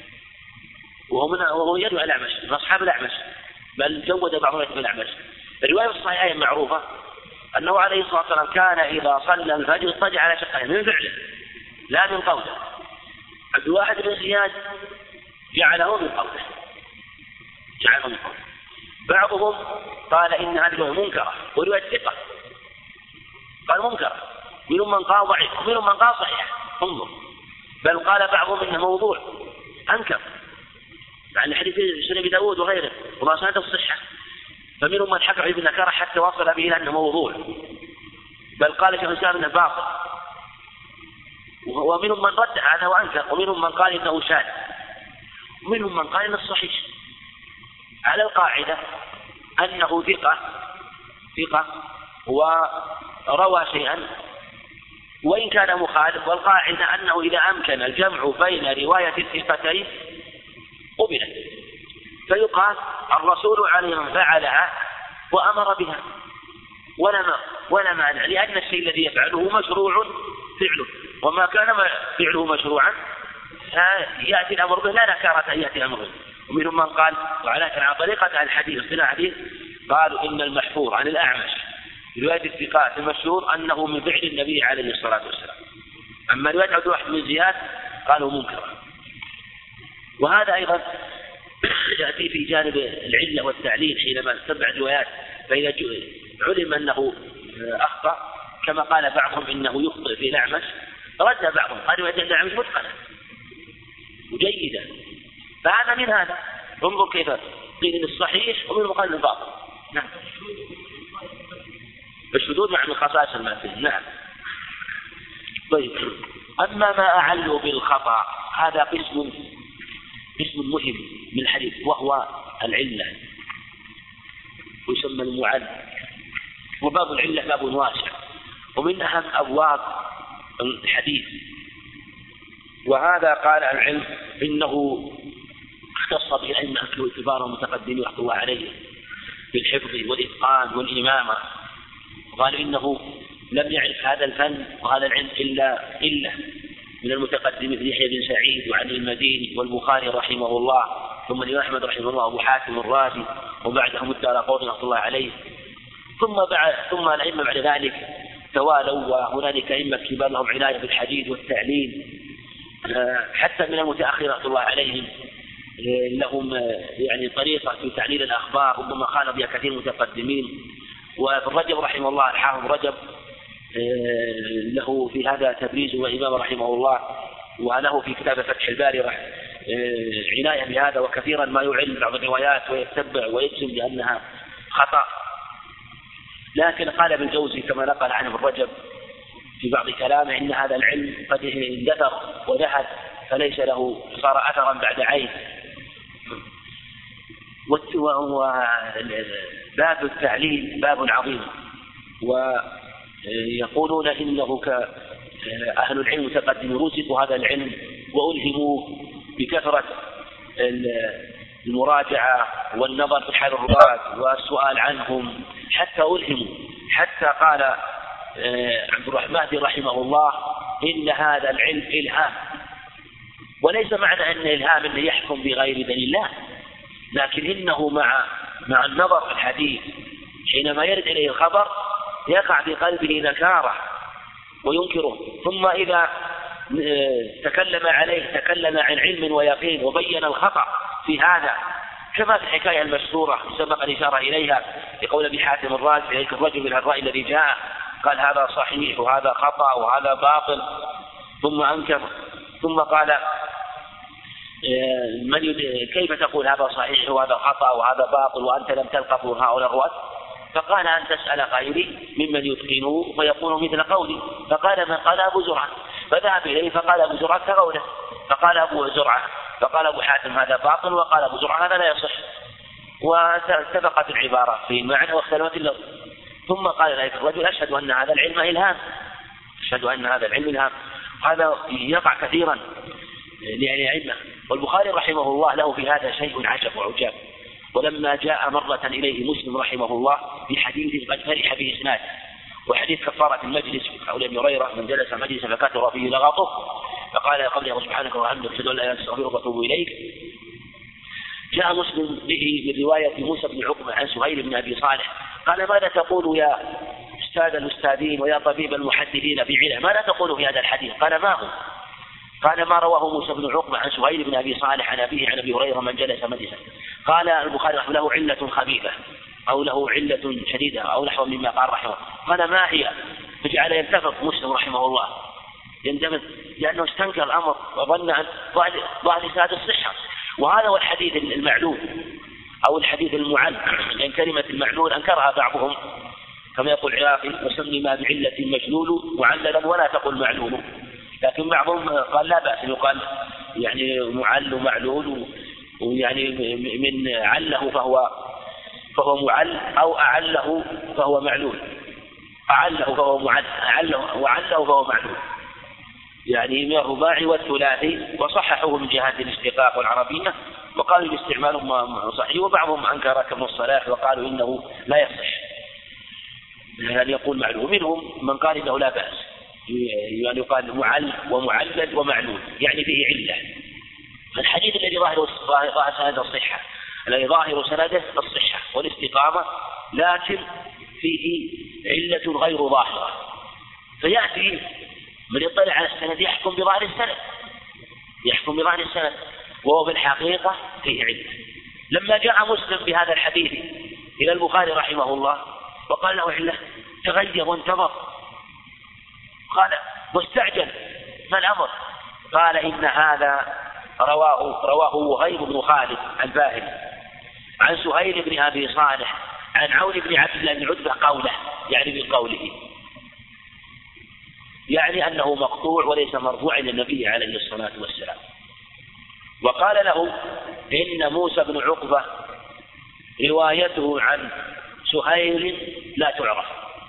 وهو يدعو الأعمش من أصحاب الأعمش، بل جود بعض رواية الأعمش. الرواية الصحيحة معروفة أنه عليه الصلاة والسلام كان إذا صلى الفجر اضطجع على شقه من فعله لا من قوله. عبد الواحد بن زياد جعله من قوله. بعضهم قال إن هذه الرواية منكرة، ورواية ثقة قال منكرة، منهم من قال ضعيف ومنهم من قال صحيح، انظر، بل قال بعضهم إنه موضوع أنكر يعني حديث سنن أبي داود وغيره وما سند الصحة، فمنهم من حكى ابن نكارة حتى وصل به إلى أنه موضوع، بل قال شيخ الإسلام أنه باطل، ومنهم من رد هذا وأنكر، ومنهم من قال إنه شاذ، ومنهم من قال إنه صحيح، على القاعدة أنه ثقة وروى شيئا وإن كان مخالف، والقاعدة أنه إذا أمكن الجمع بين رواية الثقتين قبلت، فيقال الرسول عليه من فعلها وأمر بها ولا مانع، لأن الشيء الذي يفعله مشروع فعله، وما كان فعله مشروعا يأتي الأمر به لا نكارة أن يأتي الأمر به. ومنهم من قال وعلى طريقة الحديث اصطلاح الحديث قالوا إن المحفور عن الأعمش رواية الثقات المشهور أنه من فعل النبي عليه الصلاة والسلام، أما رواية عبد الواحد بن زياد قالوا منكرا. وهذا أيضا يأتي في جانب العلة والتعليل حينما تتبع الروايات، فإذا علم أنه أخطأ كما قال بعضهم إنه يخطئ في الأعمش رد بعضهم قال رواية الأعمش متقنة وجيدة، فهذا من هذا انظر كيف قيل الصحيح ومن قال الباطل. نعم، الشذوذ مع من خصائص المأثم. نعم. طيب، أما ما أعلوا بالخطأ هذا قسم مهم من الحديث وهو العلة، ويسمى المعل، وباب العلة باب واسع ومن أهم أبواب الحديث، وهذا قال العلم إنه اختص به الأئمة الكبار والمتقدمين رحمة الله عليه بالحفظ والإتقان والإمامة، وقال إنه لم يعرف هذا الفن وهذا العلم إلا من المتقدمين في يحيى بن سعيد وعلي المديني والبخاري رحمه الله، ثم الإمام أحمد رحمه الله وأبو حاتم الرازي، وبعدهم الدارقطني رحمه الله عليه، ثم الأئمة بعد ذلك توالوا، وهنالك أئمة كبار لهم عناية بالحديث والتعليل، حتى من المتأخرين رحمه الله عليهم لهم يعني طريقة في تعليل الأخبار ربما خالف بها كثير المتقدمين. وابن رجب رحمه الله الحافظ رجب له في هذا تبريز وإمام رحمه الله، وله في كتاب فتح الباري عناية بهذا، وكثيرا ما يعلم بعض الروايات ويتبع ويجزم بأنها خطأ. لكن قال ابن الجوزي كما نقل عنه ابن رجب في بعض كلامه إن هذا العلم قد اندثر وذهب فليس له صار أثرا بعد عين. وباب التعليل باب عظيم، ويقولون إنه أهل العلم متقدمون رزقوا هذا العلم وألهموا بكثرة المراجعة والنظر في حال الرواة والسؤال عنهم حتى ألهموا، حتى قال عبد الرحمن رحمه الله إن هذا العلم إلهام، وليس معنى أن الإلهام أنه يحكم بغير دليل الله، لكن إنه مع النظر في الحديث حينما يرد إليه الخبر يقع في قلبه نكارة وينكره، ثم إذا تكلم عليه تكلم عن علم ويقين وبين الخطأ في هذا كما في الحكاية المشهورة سبق الإشارة إليها لقول أبي حاتم الرازي إليك الرجل من الرأي الذي جاء قال هذا صحيح وهذا خطأ وهذا باطل ثم أنكر ثم قال كيف تقول هذا صحيح وهذا خطأ وهذا باطل وأنت لم تلقف هؤلاء الرواة؟ فقال أن تسأل غيري ممن يتقنه فيقول مثل قولي. فقال من قال أبو زرعة، فذهب إليه فقال أبو زرعة كقوله، فقال أبو زرعة فقال أبو حاتم هذا باطل وقال أبو زرعة هذا لا يصح، واتفقت العبارة في المعنى واختلفت اللفظ. ثم قال ذلك الرجل أشهد أن هذا العلم إلهام، أشهد أن هذا العلم إلهام. هذا يقع كثيرا لأئمة. والبخاري رحمه الله له في هذا شيء عجب وعجاب. ولما جاء مرة إليه مسلم رحمه الله بحديث قد فرح به إسناده، وحديث كفارة المجلس قول أبي هريرة من جلس مجلسا فكثر فيه لغطه فقال يا قوم سبحانك وبحمدك أشهد أن لا إله إلا أنت أستغفرك وأتوب إليك، جاء مسلم به من رواية موسى بن عقبة عن سهيل بن أبي صالح قال ماذا تقول يا أستاذ الأستاذين ويا طبيب المحدثين بعلم، ماذا تقول في هذا الحديث؟ قال ما هو؟ قال ما رواه موسى بن عقبة عن سهيل بن أبي صالح عن أبيه عن أبي هريرة من جلس مجلسا. قال البخاري رحمه له علة خبيثة أو له علة شديدة أو نحو مما قال رحمه. قال ما هي؟ فجعل يلتفت مسلم رحمه الله يندمج لأنه استنكر الأمر وظن أن ظاهر ساد الصحة. وهذا هو الحديث المعلول أو الحديث المعل، لأن كلمة المعلول أنكرها بعضهم كما يقول العراقي وسمي ما بعلة مجلول معللا ولا تقل معلول، لكن بعضهم قال لا بأس يقال يعني معل ومعلول، ويعني من عله فهو معل أو أعله فهو معلول، أعله فهو معل وعله فهو معلول، يعني من الرباعي والثلاثي، وصححوه من جهة الاشتقاق والعربية وقالوا باستعماله صحيح. وبعضهم أنكر كابن الصلاح وقالوا إنه لا يصح يعني يقول معلول، منهم من قال إنه لا بأس يعني يقال معل ومعلل ومعلول يعني فيه علة. الحديث الذي ظاهر سنده الصحة، الذي ظاهر سنده الصحة والاستقامة، لكن فيه علة غير ظاهرة، فيأتي من يطلع على السند يحكم بظاهر السند وهو بالحقيقة فيه علة. لما جاء مسلم بهذا الحديث إلى البخاري رحمه الله وقال له علة تغير وانتظر، قال واستعجل ما الأمر؟ قال إن هذا رواه وهيب بن خالد الباهلي عن سهيل بن أبي صالح عن عون بن عبد الله بن عتبة قوله، يعني من قوله، يعني أنه مقطوع وليس مرفوعا للنبي عليه الصلاة والسلام. وقال له إن موسى بن عقبة روايته عن سهيل لا تعرف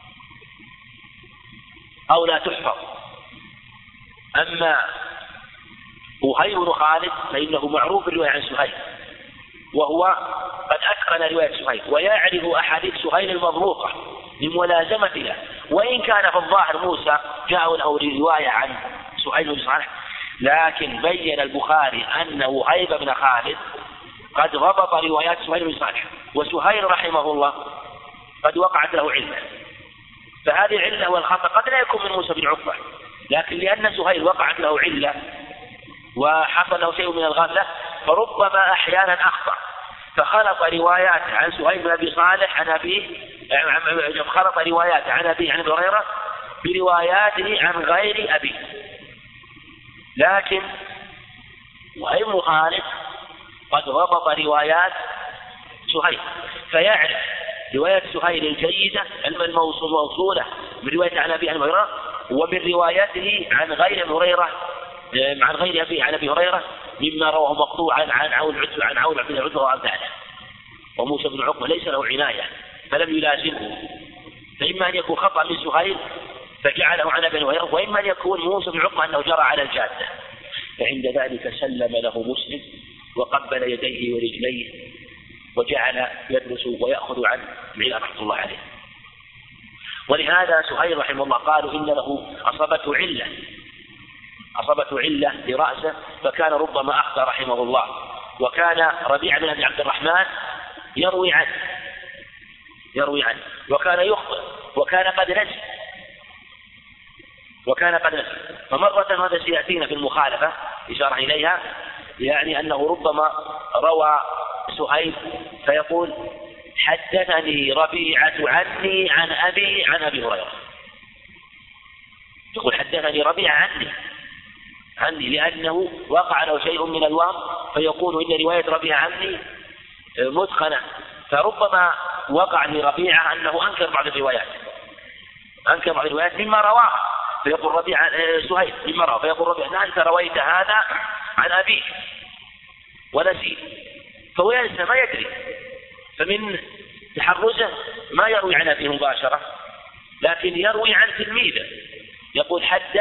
أو لا تحفظ، أما وهيب بن خالد فإنه معروف الرواية عن سهيل، وهو قد أتقن رواية سهيل ويعرف أحاديث سهيل المضبوطة لملازمة له، وإن كان في الظاهر موسى جاء له رواية عن سهيل بن صالح، لكن بين البخاري أن وهيب بن خالد قد ضبط روايات سهيل بن صالح، وسهيل رحمه الله قد وقعت له علة، فهذه علة والخطأ قد لا يكون من موسى بن عقبة، لكن لأن سهيل وقعت له علة وحصل له شيء من الغفلة فربما أحيانا أخطأ، فخلط روايات عن سهيل بن أبي صالح عن أبيه، خلط روايات عن أبيه عن أبي هريرة برواياته عن غير أبيه. لكن وهيب بن خالد قد ضبط روايات سهيل فيعرف رواية سهيل الجيدة الموصولة من رواية عن أبيه عن هريرة، ومن روايته عن غير هريرة عن غير أبيه عن أبي هريرة مما رواه مقطوعا عن عون بن عتبة وأمثاله. وموسى بن عقبة ليس له عناية فلم يلازمه، فإما أن يكون خطأ من سهيل فجعله عن أبي هريرة، وإما أن يكون موسى بن عقبة أنه جرى على الجادة، فعند ذلك سلم له مسلم وقبل يديه ورجليه وجعل يدرس ويأخذ عنه رحمة الله عليه. ولهذا سهيل رحمه الله قالوا إن له أصابته علة لرأسه فكان ربما أخطأ رحمه الله. وكان ربيع بن أبي عبد الرحمن يروي عنه وكان يخطئ وكان قد نسي فمرة هذا سيأتينا في المخالفة إشارة إليها، يعني أنه ربما روى سهيل فيقول حدثني ربيعة عني عن أبي هريرة. يقول حدثني ربيعة عني لأنه وقع له شيء من الوهم، فيقول إن رواية ربيعة عني متقنة، فربما وقع لربيعة أنه أنكر بعض الروايات مما رواه، فيقول ربيعة سهيل مما رواه، فيقول ربيعة أنت رويت هذا عن أبيك ونسيت، فهو ينسى ما يدري، فمن تحرزه ما يروي عن أبيه مباشرة لكن يروي عن تلميذه، يقول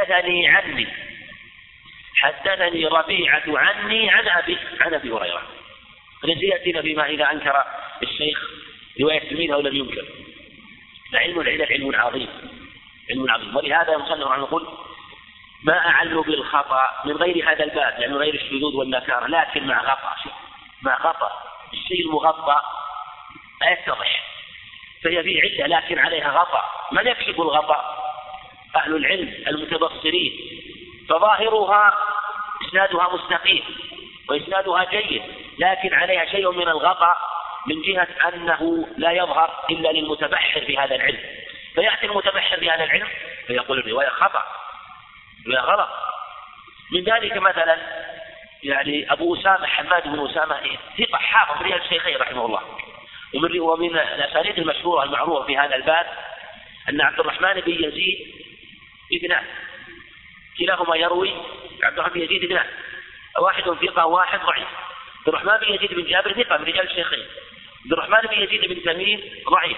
حدثني ربيعة عني عن أبي هريرة. فنسيأتنا بما إذا أنكر الشيخ رواية تلميذه ولم ينكر. فعلم العلل علم عظيم، ولهذا يمكن أن نقول ما أعل بالخطأ من غير هذا الباب، يعني من غير الشذوذ والنكارة، لكن مع غطاء الشيء المغطى لا يتضح، فهي فيه علة لكن عليها غطاء. من يكشف الغطاء؟ أهل العلم المتبصرين، فظاهرها إسنادها مستقيم وإسنادها جيد، لكن عليها شيء من الغطاء من جهة أنه لا يظهر إلا للمتبحر بهذا العلم، فيأتي المتبحر بهذا العلم فيقول الرواية خطأ لا غلط. من ذلك مثلا يعني أبو أسامة حماد بن أسامة ثقة حافظ رجال الشيخين رحمه الله. ومن الأسانيد المشهورة المعروفة في هذا الباب أن عبد الرحمن بن يزيد ابنان كلاهما يروي، عبد الرحمن بن يزيد ابنان، واحد ثقة وواحد ضعيف. عبد الرحمن بن يزيد بن جابر ثقة من رجال الشيخين، عبد الرحمن بن يزيد بن تميم ضعيف،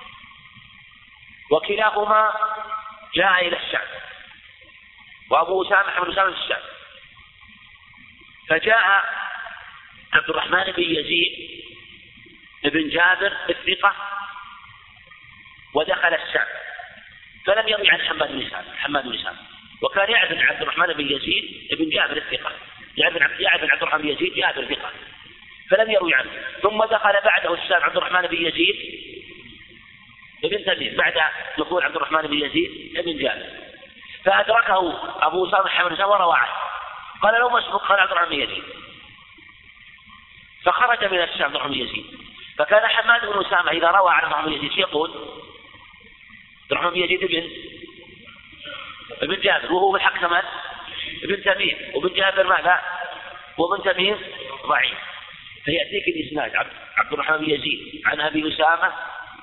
وكلاهما جاء إلى الشام، وأبو أسامة حمد أسامة في الشام. فجاء عبد الرحمن بن يزيد بن جابر الثقة ودخل الشام، فلم يروي عن حماد بن سامة، وكان يعرف عبد الرحمن بن يزيد بن جابر الثقة، يعرف عبد الرحمن بن يزيد جابر الثقة، فلم يروي عنه. ثم دخل بعده الشام عبد الرحمن بن يزيد بن تميم بعد دخول عبد الرحمن بن يزيد بن جابر، فأدركه أبو أسامة حمد أسامة وروى عنه، قال له مسبوق، قال عبد الرحمن بن يزيد، فخرج من الشام عبد الرحمن بن يزيد. فكان حماد بن أسامة إذا روى عن عبد الرحمن بن يزيد يقول عبد الرحمن بن يزيد ابن جابر، وهو بالحق كمان ابن تميم، وابن جابر ماذا؟ وابن تميم ضعيف. فيأتيك الإسناد عبد الرحمن بن يزيد عن أبي أسامة،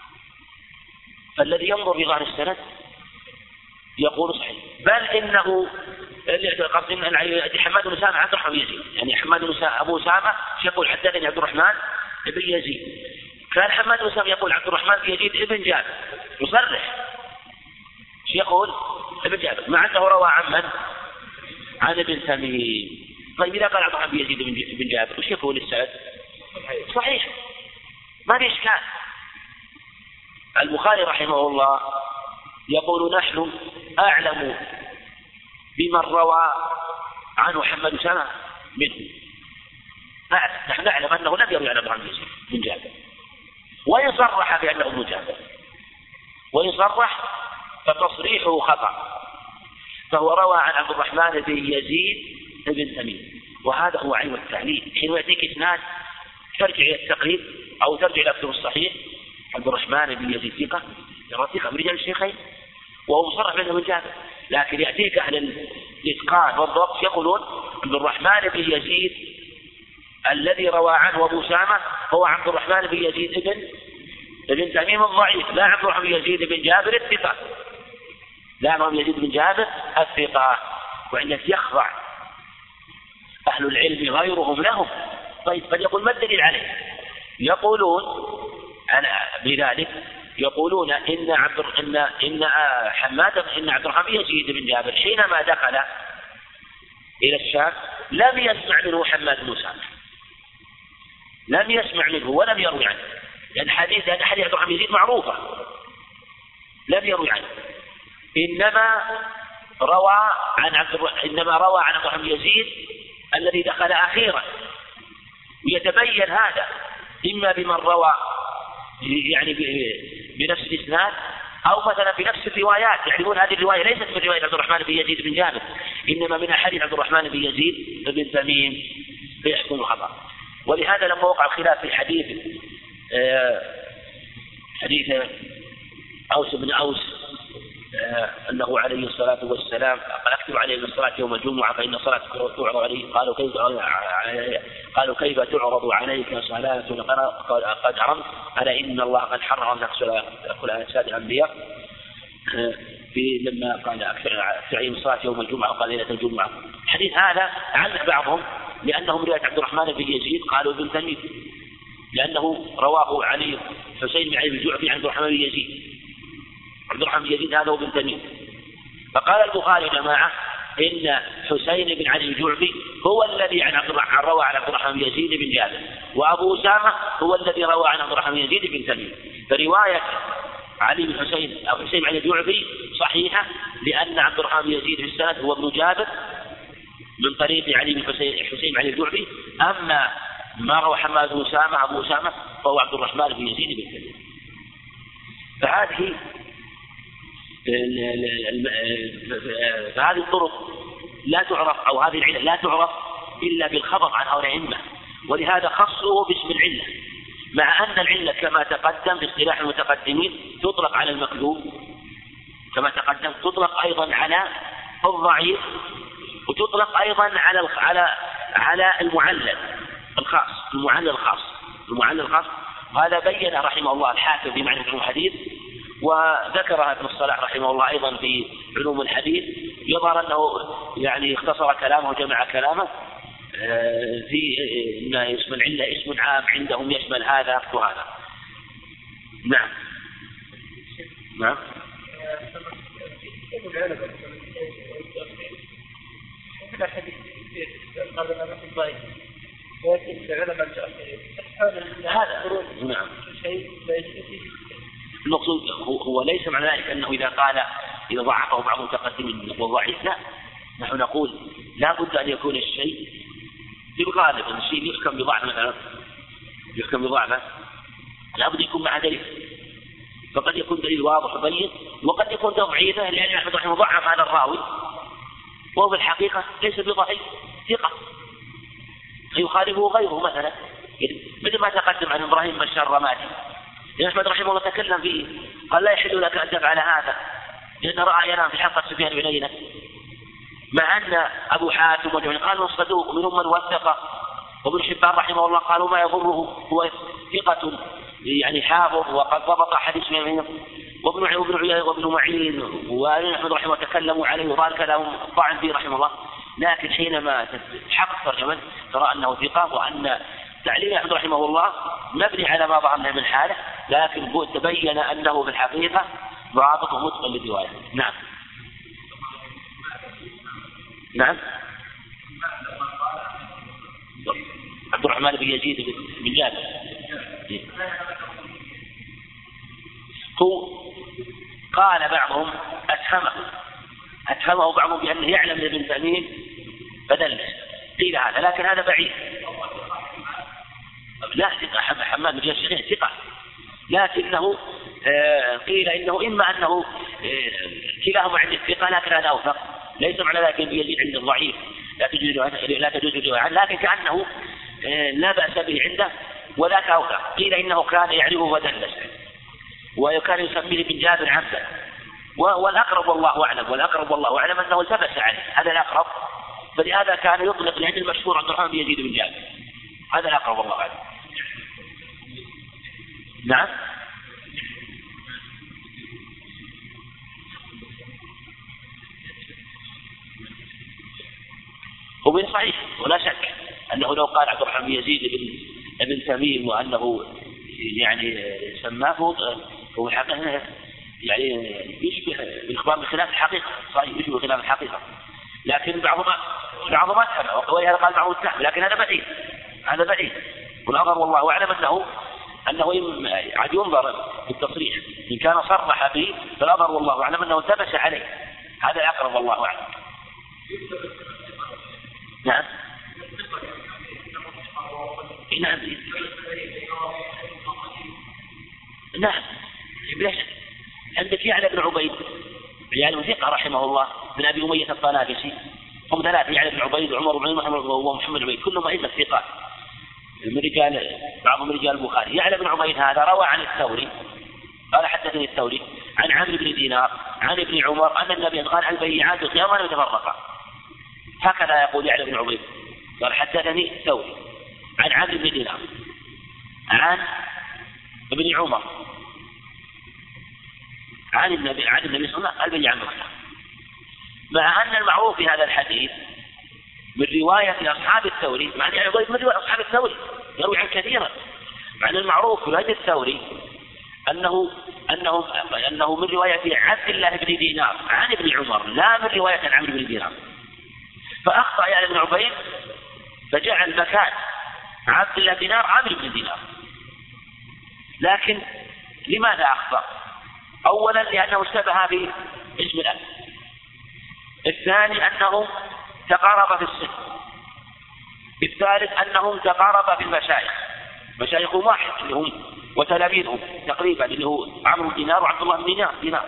فالذي ينظر في ظاهر السند يقول صحيح، بل إنه قصد إن حماد بن أسامة عبد الرحمن بن يزيد، يعني حماد بن أبو أسامة يقول حدثني عبد الرحمن بن يزيد، كان حماد بن أسامة يقول عبد الرحمن بن يزيد ابن جابر، يصرح يقول ابن جابر، مع أنه روى عن من؟ عن ابن تميم. طيب إذا قال عبد الرحمن بن يزيد بن جابر وش يقول السند؟ صحيح، ما في إشكال. البخاري رحمه الله يقول نحن أعلم بمن روى عنه حماد بن أسامة منه، نحن نعلم أنه لم يروي عن عبد الرحمن بن جابر، وإن صرح بأنه ابن جابر، وإن صرح فتصريحه خطأ، فهو روى عن عبد الرحمن بن يزيد بن تميم، وهذا هو عين التعليل. حين يأتيك إسناد ترجع إلى التقريب أو ترجع إلى الكتب الصحيح، عبد الرحمن بن يزيد ثقة من رجال الشيخين وهو مصرح بأنه ابن جابر، لكن يأتيك أهل الإتقان والضبط يقولون عبد الرحمن بن يزيد الذي روى عنه أبو أسامة هو عبد الرحمن بن يزيد ابن تميم الضعيف، لا عبد الرحمن بن يزيد بن جابر الثقة، لا عبد الرحمن بن يزيد بن جابر الثقة، وعندك يخضع أهل العلم غيرهم لهم. طيب قد يقول ما الدليل عليه؟ يقولون بذلك يقولون إن عبد الرحمن بن يزيد بن جابر حينما دخل إلى الشام لم يسمع منه حماد بن أسامة، لم يسمع منه ولم يروي عنه، لأن حديث عبد الرحمن بن يزيد معروفة، لم يروي عنه، إنما روى عن عبد الرحمن بن يزيد الذي دخل أخيرا. ويتبين هذا إما بمن روى يعني بنفس الإسناد أو مثلا بنفس الروايات، يعرفون هذه الرواية ليست من رواية عبد الرحمن بن يزيد بن جابر، إنما من أحاديث عبد الرحمن بن يزيد بن تميم فيحكم الخطأ. ولهذا لما وقع الخلاف في حديث أوس بن أوس أنه عليه الصلاة والسلام قال أكتب عليه الصلاة يوم الجمعة فإن صلاة تعرض عليه. قالوا كيف تعرض عليك صلاة قد عرمت؟ ألا إن الله قد حرم أن تأكل أجساد الأنبياء لما قال أكثر عليهم الصلاة يوم الجمعة وقال ليلة الجمعة. الحديث هذا علق بعضهم لأنهم رواية عبد الرحمن بن يزيد قالوا ابن تميم لأنه رواه علي حسين بن علي الجعفي عن عبد الرحمن بن يزيد. عبد الرحمن بن يزيد هذا هو ابن تميم. فقال البخاري جماعة إن حسين بن علي الجعفي هو الذي روى عن عبد الرحمن بن يزيد بن جابر، وأبو أسامة هو الذي روى عن عبد الرحمن بن يزيد بن تميم. فرواية علي بن حسين أو حسين بن علي الجعفي صحيحة لأن عبد الرحمن بن يزيد في السند هو ابن جابر من طريق علي بن حسين بن علي الجعفي. أما ما روى حماد بن أسامة أبو أسامة فهو عبد الرحمن بن يزيد بن تميم. فهذه الطرق لا تعرف أو هذه العلة لا تعرف إلا بالخبر عن هؤلاء الأئمة، ولهذا خصوا باسم العلة، مع أن العلة كما تقدم في اصطلاح المتقدمين تطلق على المكذوب كما تقدم، تطلق أيضا على الضعيف، وتطلق أيضا على المعلل الخاص. هذا بين رحمه الله الحافظ في معرفة الحديث، وذكرها ابن الصلاح رحمه الله أيضا في علوم الحديث. يظهر أنه يعني اختصر كلامه وجمع كلامه في أن اسم العلة اسم عام عندهم يشمل هذا وهذا. نعم. نعم. المقصود هو ليس معنى ذلك أنه إذا ضعفه بعض المتقدمين هو ضعيف، لا، نحن نقول لا بد أن يكون الشيء في الغالب أن الشيء يحكم بضعفه لا بد يكون مع دليل، فقد يكون دليل واضح وبين، وقد يكون تضعيفه لأن أحمد رحمه الله ضعف هذا الراوي وهو في الحقيقة ليس بضعيف، ثقة فيخالفه غيره. مثلا مثل ما تقدم عن إبراهيم بن الرمادي، أحمد رحمه الله تكلم فيه قال لا يحل لك أن تفعل هذا لأن رأى ينام في حلقة سفيان بن عيينة، مع أن أبو حاتم وجميع قالوا صدوق منهم من وثق، وابن حبان رحمه الله قالوا ما يضره هو ثقة يعني حافظ وقد ضبط حديث منه، وابن معين وأحمد رحمه الله تكلموا عليه وذلك لهم طعن فيه رحمه الله. لكن حينما تحقق ترجمة ترى أنه ثقة، وأن تعليل أحمد رحمه الله مبني على ما ظهر من حاله، لكن تبين أنه في الحقيقة ضابط ومتقن للرواية. نعم. عبد الرحمن بن يزيد بن جابر هو قال بعضهم أتهمه بعضهم بأنه يعلم ابن تميم فدلس، قيل هذا، لكن هذا بعيد. لا ثقة، حماد بن يزيد ثقة، لكنه قيل إنه إما أنه كلاهما عند الثقة لكن هذا أوثق، ليس معنى ذلك يزيد عند الضعيف لا تجوز الرواية عنه، لكن كأنه لا بأس به عنده وذاك أوثق. قيل إنه كان يعرفه ودلس، وكان يسميه بن جابر عبدا، والأقرب والله أعلم أنه التبس عليه، هذا الأقرب، فلهذا كان يطلق لأن المشهور عبد الرحمن بن يزيد بن جابر، هذا الأقرب والله أعلم. نعم. هو صحيح ولا شك أنه لو قال عبد الرحمن بن يزيد بن تميم وأنه يعني سماه هو حقيقة يعني يشبه الإخبار بخلاف الحقيقة، صحيح يشبه خلاف الحقيقة، لكن بعضهم أتهم، ولهذا قال بعضهم التهم، لكن هذا بعيد، والأمر والله أعلم أنه عاد ينظر بالتصريح، إن كان صرح به فالأمر والله أعلم أنه التبس عليه، هذا الأقرب والله أعلم. نعم. نعم. عندك يعلى بن عبيد يعني ثقة رحمه الله من أبي أمية الطنافسي، هم ثلاثة، يعلى بن عبيد وعمر بن محمد ومحمد بن عبيد، كلهم أئمة ثقات، من رجال بعضهم رجال البخاري، يعلى بن عبيد هذا روى عن الثوري قال حدثني الثوري عن عمرو بن دينار عن ابن عمر أن النبي قال البيعات القيام يتفرقا، هكذا يقول يعلى بن عبيد قال حدثني الثوري عن عمرو بن دينار عن ابن عمر عن النبي صلى الله عليه وسلم البيعات القيام، مع أن المعروف في هذا الحديث من رواية أصحاب الثوري، مع أن من رواية أصحاب الثوري يروي عن كثيرا، مع أن المعروف في رواية الثوري أنه من رواية عبد الله بن دينار عن ابن عمر لا من رواية عن عمرو بن دينار، فأخطأ يعني ابن عبيد فجعل مكان عبد الله بن دينار عمرو بن دينار. لكن لماذا أخطأ؟ أولا لأنه اشتبه باسم الأب، الثاني أنه تقارب في السن، الثالث أنهم تقارب في المشايخ، مشايخهم واحد اللي هم وتلاميذهم تقريبا اللي هو عمرو بن دينار وعبد الله بن دينار.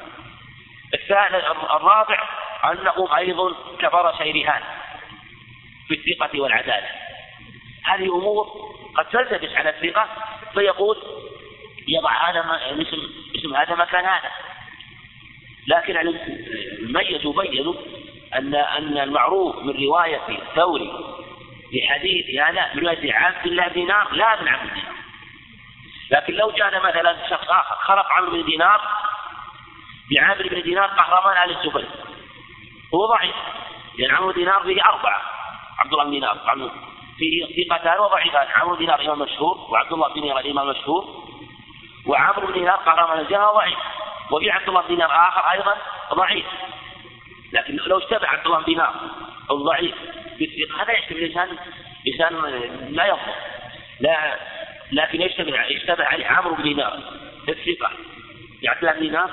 الرابع أنهم أيضا كبر شيرهان في الثقة والعدالة. هذه أمور قد تلتبس على الثقة فيقول يضع هذا اسم هذا مكان هذا، لكن الميز بينوا أن المعروف من رواية الثوري لحديث هذا من رواية عبد الله بن دينار لا من عبد الله دينار. لكن لو جاء مثلا شخص آخر خلق عمرو بن دينار بعمرو بن دينار قهرمان آل الزبير، هو ضعيف لأن عمرو بن دينار فيه أربعة، عبد الله بن دينار فيه ثقتان وضعيفان، عمرو بن دينار إمام مشهور وعبد الله بن دينار إمام مشهور، وعمرو بن دينار قهرمان الجهة ضعيف، وفي عبد الله بن دينار آخر أيضا ضعيف. لكن لو اشتبه عبد الله بن دينار الضعيف بالثقة هذا يشتبه لسان لا يضبط، لا لكن يشتبه عليه عمرو بن دينار الثقة عبد الله بن دينار،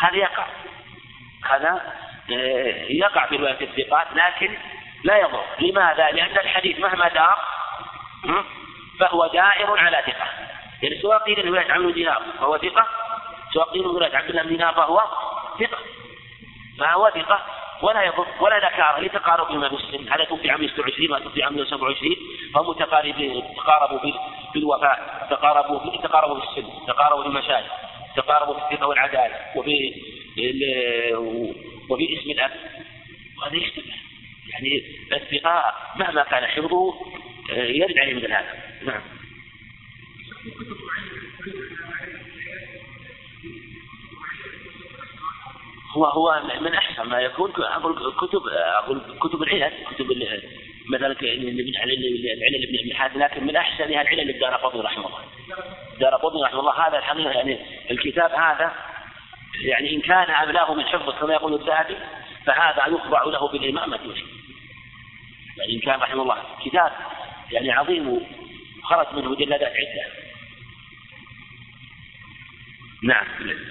هذا يقع في رواية الثقات لكن لا يضر. لماذا؟ لأن الحديث مهما دار فهو دائر على ثقة، يعني سواء قيل رواية عمرو بن دينار فهو ثقة، سواء قيل رواية عبد الله بن دينار فهو ثقة ولا يضر ولا نكار لتقارب ما في السن. هذا توفي عام 26 ما توفي عام 27، فهم تقاربوا بالوفاء، تقاربوا في السن، تقاربوا في المشايخ، تقاربوا في الثقة والعدالة وفي اسم الأب، وهذا يشتبه يعني الثقة مهما كان حفظه يرد عليه مثل هذا. نعم. هو من أحسن ما يكون كتب العلل، مثلا العلل ابن أبي حاتم، لكن من أحسنها العلل الدارقطني رحمه الله. الدارقطني رحمه الله هذا الحقيقة يعني الكتاب هذا يعني إن كان أملاه من حفظه كما يقول الذهبي فهذا يخضع له بالإمامة وشيء، يعني إن كان رحمه الله كتاب يعني عظيم خرج منه مجلدات عدة. نعم.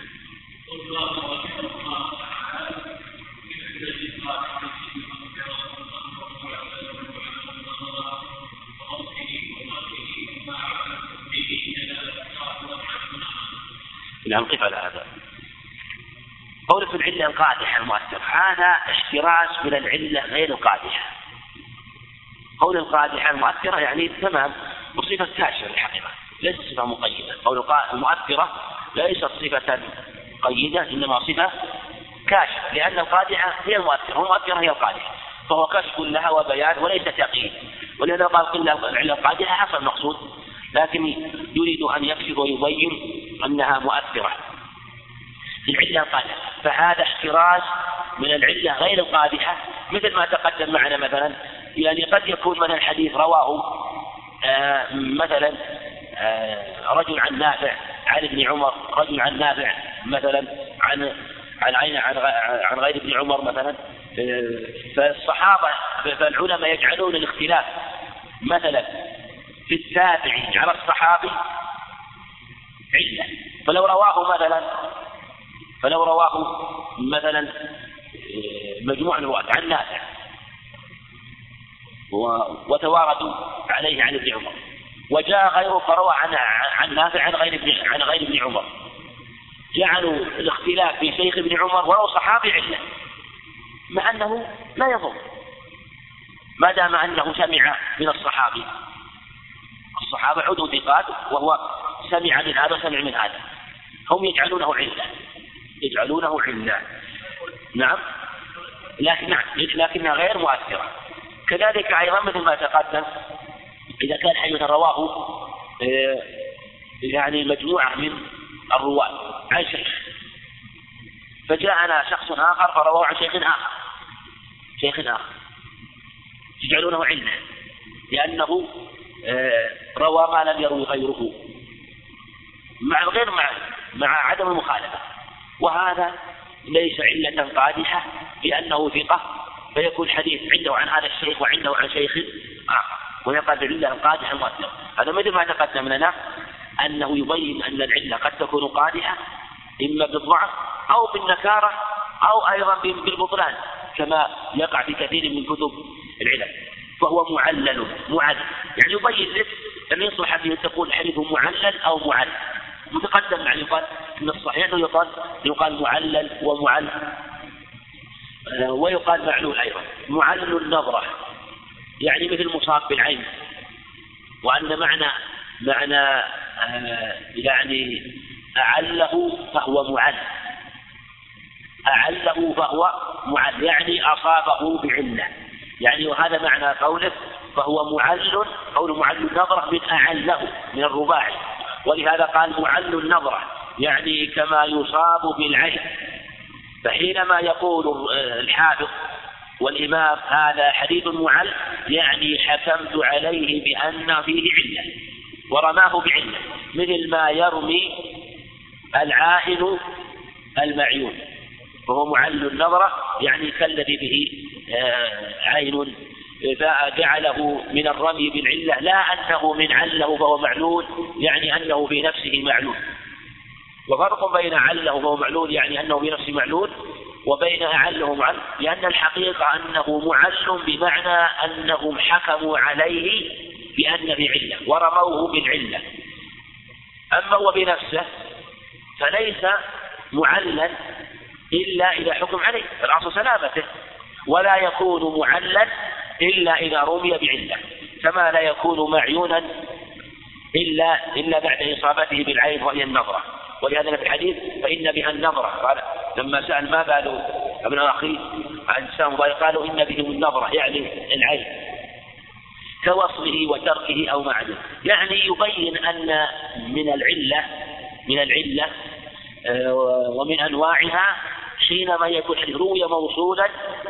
نعم. قف على هذا قول في العلة القادحة المؤثرة، هذا احتراز من العلة غير القادحة. قول القادحة المؤثرة يعني تمام وصفة كاشفة الحقيقة ليست صفة مقيدة. قول المؤثرة ليست صفة قيدة إنما صفة كاشفة، لأن القادحة هي المؤثرة والمؤثرة هي القادحة، فهو كشف لها وبيان وليس تقييد. ولهذا قال قلنا العلة القادحة حصل المقصود، لكن يريد أن يكشف ويبين أنها مؤثرة في العلة القادحة، فهذا احتراز من العلة غير القادحة مثل ما تقدم معنا. مثلا يعني قد يكون من الحديث رواه مثلا رجل عن نافع عن ابن عمر، رجل عن نافع مثلا عن غير ابن عمر مثلا، فالصحابة فالعلماء يجعلون الاختلاف مثلا في التابعي على الصحابي علة، فلو رواه مثلا مجموعة الرواة عن نافع وتواردوا عليه عن ابن عمر، وجاء غيره فروى عن نافع عن غير ابن عمر، جعلوا الاختلاف في شيخ ابن عمر ولو صحابي علة، مع أنه لا يضر ما دام أنه سمع من الصحابي. الصحابة عدوا ثقات وهو سمع من هذا وسمع من هذا، هم يجعلونه علة. نعم، لكنها غير مؤثرة. كذلك أيضا مثل ما تقدم إذا كان حديث رواه يعني مجموعة من الرواة عن شيخ، فجاءنا شخص آخر فرواه عن شيخ آخر يجعلونه علة لأنه روى ما لم يروي غيره مع عدم المخالفة، وهذا ليس علة قادحة لأنه ثقة فيكون حديث عنده عن هذا الشيخ وعنده عن شيخ آخر ويقع العلة قادحة مؤثرة. هذا مثل ما تقدم لنا أنه يبين أن العلة قد تكون قادحة إما بالضعف أو بالنكارة أو أيضا بالبطلان كما يقع في كثير من كتب العلل، فهو معلل يعني يبين لك أن يصلح فيه تقول حديث معلل أو معلل. متقدم يعني يقال من الصحيح أنه يقال معلل ويقال معلول أيضا. معلل النظرة يعني مثل مصاب بالعين، وأن معنى يعني أعله فهو معل يعني أصابه بعلة يعني، وهذا معنى قوله فهو قول معل النظرة من أعله من الرباعي، ولهذا قال معل النظرة يعني كما يصاب بالعين. فحينما يقول الحافظ والإمام هذا حديث معل يعني حكمت عليه بأن فيه علة ورماه بعلة، مثل ما يرمي العائن المعيون، فهو معل النظرة يعني كالذي به عين فجعله من الرمي بالعلة، لا أنه من عله فهو معلول يعني أنه بنفسه معلول. وفرق بين عله فهو معلول يعني أنه بنفسه معلول وبين أعله معل، لأن الحقيقة أنه معل بمعنى أنهم حكموا عليه بأن بعلة ورموه بالعلة. أما هو بنفسه فليس معلا إلا إذا حكم عليه، الأصل سلامته، ولا يكون معلا إلا إذا رمي بعلة، كما لا يكون معيونا إلا بعد إصابته بالعين وهي النظرة. ولهذا في الحديث فإن بها النظرة، قال لما سأل ما بال ابن أخي عن سام قالوا إن بهم النظرة يعني العين كوصله وتركه أو معه، يعني يبين أن من العلة ومن أنواعها حينما يكون الحديث روي موصولا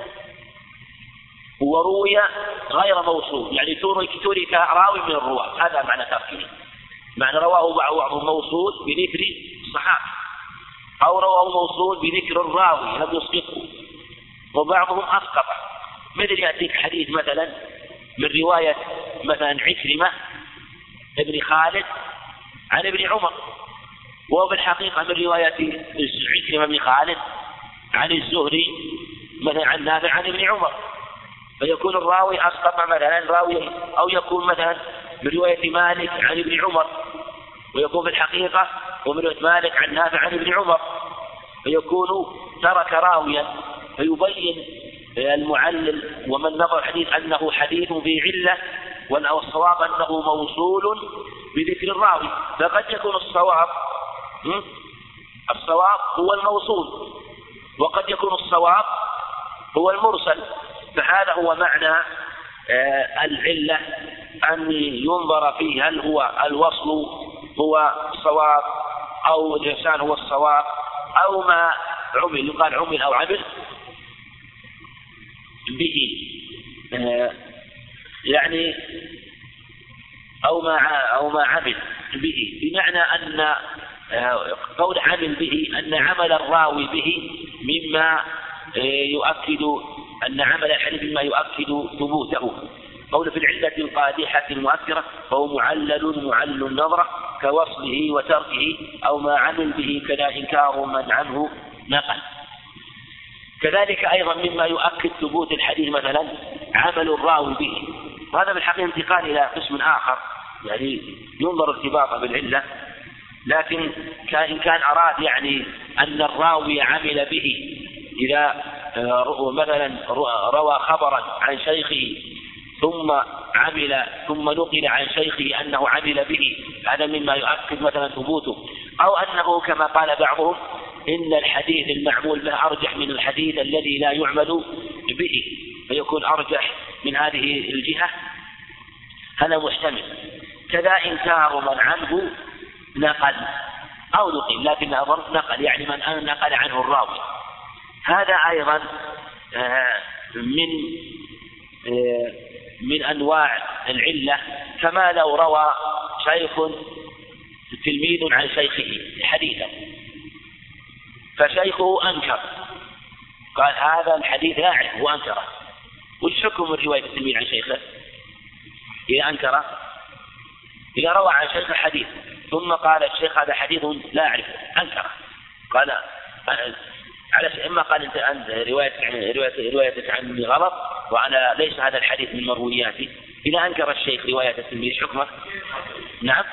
وروي غير موصول، يعني ترك راوي من الرواة، هذا معنى تركه، معنى رواه بعضهم موصول بذكر الصحابي أو رواه موصول بذكر الراوي لم يسقطه، وبعضهم أسقط، مثل يأتيك حديث مثلا من رواية مثلا عكرمة ابن خالد عن ابن عمر، وهو بالحقيقة من رواية عكرمة بن خالد عن الزهري مثلا عن نافع عن ابن عمر، فيكون الراوي أسقط مثلا راوي، أو يكون مثلا من رواية مالك عن ابن عمر ويكون بالحقيقة ومن رواية مالك عن نافع عن ابن عمر، فيكون ترك راويا، فيبين المعلل ومن نظر الحديث أنه حديث في علة، والصواب أنه موصول بذكر الراوي. فقد يكون الصواب هو الموصول، وقد يكون الصواب هو المرسل. فهذا هو معنى العلة، أن ينظر فيه هل هو الوصل هو الصواب أو الإرسال هو الصواب أو ما عمل، يقال عمل أو عمل به يعني أو ما عمل به، بمعنى أن قول عمل به أن عمل الراوي به مما يؤكد أن عمل الحديث مما يؤكد ثبوته. قول في العلة القادحة المؤثرة فهو معل النظرة كوصله وتركه أو ما عمل به كلا إنكار من عنه نقل. كذلك أيضا مما يؤكد ثبوت الحديث مثلا عمل الراوي به، وهذا بالحقيقة انتقال إلى قسم آخر، يعني ينظر ارتباطه بالعلة، لكن إن كان أراد يعني أن الراوي عمل به إذا مثلا روى خبرا عن شيخه ثم عمل ثم نقل عن شيخه أنه عمل به، هذا مما يؤكد مثلا ثبوته، أو أنه كما قال بعضهم إن الحديث المعمول به أرجح من الحديث الذي لا يعمل به، فيكون أرجح من هذه الجهة، هذا محتمل. كذا إنكار من عنه نقل أو نقل، لكن أظن نقل يعني من نقل عنه الراوي، هذا أيضا من أنواع العلة، كما لو روى شيخ تلميذ عن شيخه حديثا فشيخه أنكر، قال هذا الحديث لا أعرفه وأنكره، وش حكم رواية التلميذ عن شيخه إذا أنكره؟ إذا روى عن شيخ حديث ثم قال الشيخ هذا حديث لا أعرفه أنكره، قال على إما قال أنت روايتك عني غلط وأنا ليس هذا الحديث من مروياتي، إذا أنكر الشيخ رواية التلميذ حكمه؟ نعم،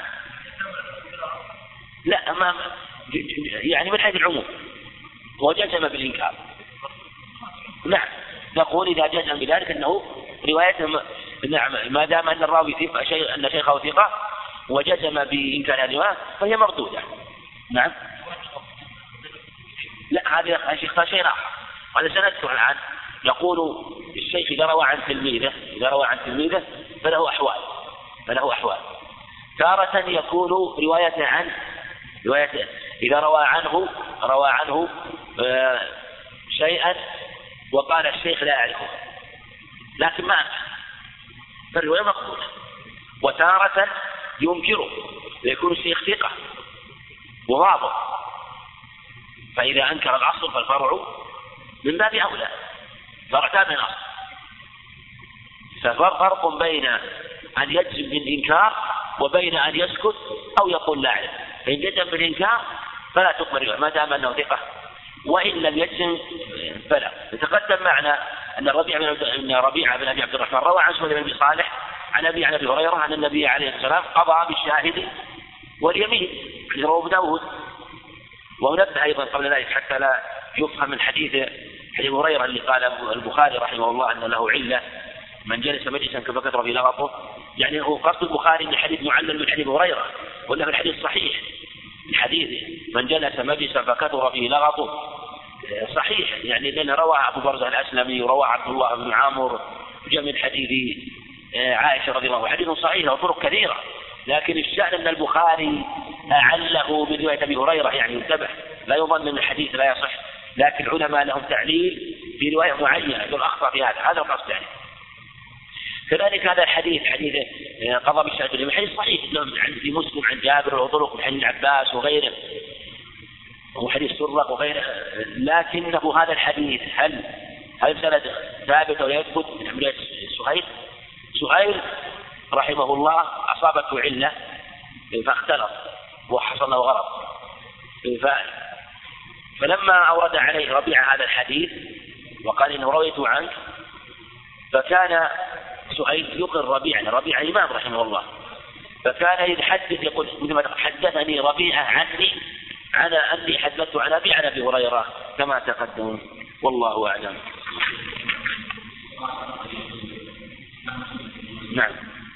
لا أمام يعني من حيث العموم وجزم بالإنكار، نعم نقول إذا جزم بذلك أنه روايته نعم ما دام أن الراوي ثقة أن شيخه ثقة وجزم بإنكار الرواية فهي مردودة. نعم، لا هذا الشيخ شيء آخر، هذا سنذكر الآن. يقول الشيخ إذا روى عن تلميذه فله أحوال، تارة يكون روايته عن إذا روى عنه شيئا وقال الشيخ لا أعرفه لكن ما أنكر فالرواية مقبولة، وتارة ينكره ويكون الشيخ ثقة وواضح، فإذا أنكر الأصل فالفرع من باب أولى، فرعتان من الأصل، ففرق بين أن يجزم بالإنكار وبين أن يسكت أو يقول لا أعرف، فإن جزم بالإنكار فلا تقبل ما دام أنه ثقة، وإن لم يجزم فلا. يتقدم معنا أن ربيعة بن أبي عبد الرحمن روى عن سهيل بن أبي صالح عن أبي هريرة أن النبي عليه السلام قضى بالشاهد واليمين، رواه أبو داود. ونبه أيضا قبل ذلك حتى لا يفهم من حديث هريرة اللي قال البخاري رحمه الله أن له علة من جلس مجلسا كفكثر في لغطه، يعني هو قصد البخاري من حديث معلل من حديث هريرة ولا في الحديث صحيح، الحديث من جلس مجلسا فكثر فيه لغطه صحيح، يعني لأن روى أبو برزة الأسلمي وروى عبد الله بن عامر جاء من حديث عائشة رضي الله عنها، حديث صحيح وطرق كثيرة، لكن الشأن أن البخاري أعله برواية أبي هريرة، يعني انتبه لا يظن أن الحديث لا يصح، لكن العلماء لهم تعليل في رواية معينة يقول أخطأ في هذا القصد يعني. كذلك هذا الحديث حديث قضى بالشهادة اليمين حديث صحيح في مسلم عن جابر وطرق وحديث العباس وغيره وحديث سرق وغيره، لكنه هذا الحديث هل سند ثابت ولا يثبت من حملية سهيل رحمه الله أصابته علة فاختلط وحصل له غلط، فلما أورد عليه ربيعة هذا الحديث وقال إنه رويته عنك، فكان سهيل يقر ربيعة إمام رحمه الله، فكان يتحدث يقول حدثني ربيعة عني أني حدثت عن أبي هريرة كما تقدم، والله أعلم. نعم.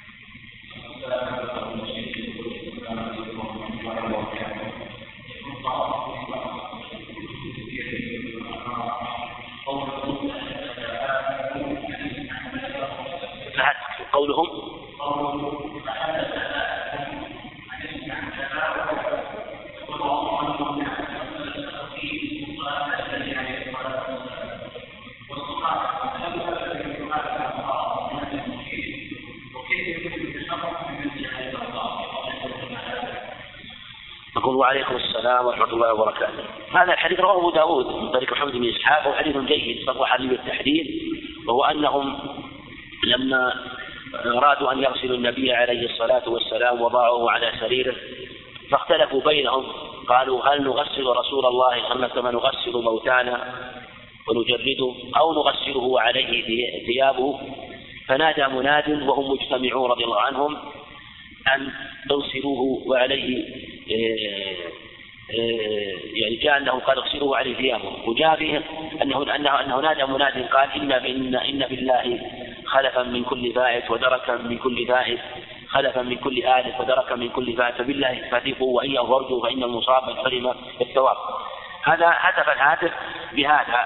قولهم أقول وعليكم السلام ورحمة الله وبركاته. هذا الحديث رواه أبو داود من طريق محمد بن إسحاق وحديث جيد صرح به بالتحديد، وهو أنهم لما أرادوا أن يغسلوا النبي عليه الصلاة والسلام وضعوه على سريره فاختلفوا بينهم، قالوا هل نغسل رسول الله صلى الله عليه وسلم كما نغسل موتانا ونجرده أو نغسله عليه ثيابه، فنادى مناد وهم مجتمعون رضي الله عنهم أن تغسلوه وعليه يعني جاء أنه قال اغسلوه عليه ثيابه، وجاء فيه أنه نادى مناد قال إن بالله خلفا من كل فائت ودركا من كل فائت، خلفا من كل آلف ودركا من كل فائت، فبالله فاتقوا وإياه وارجوا فإن المصاب من حرم الثواب. هذا هتف الهاتف بهذا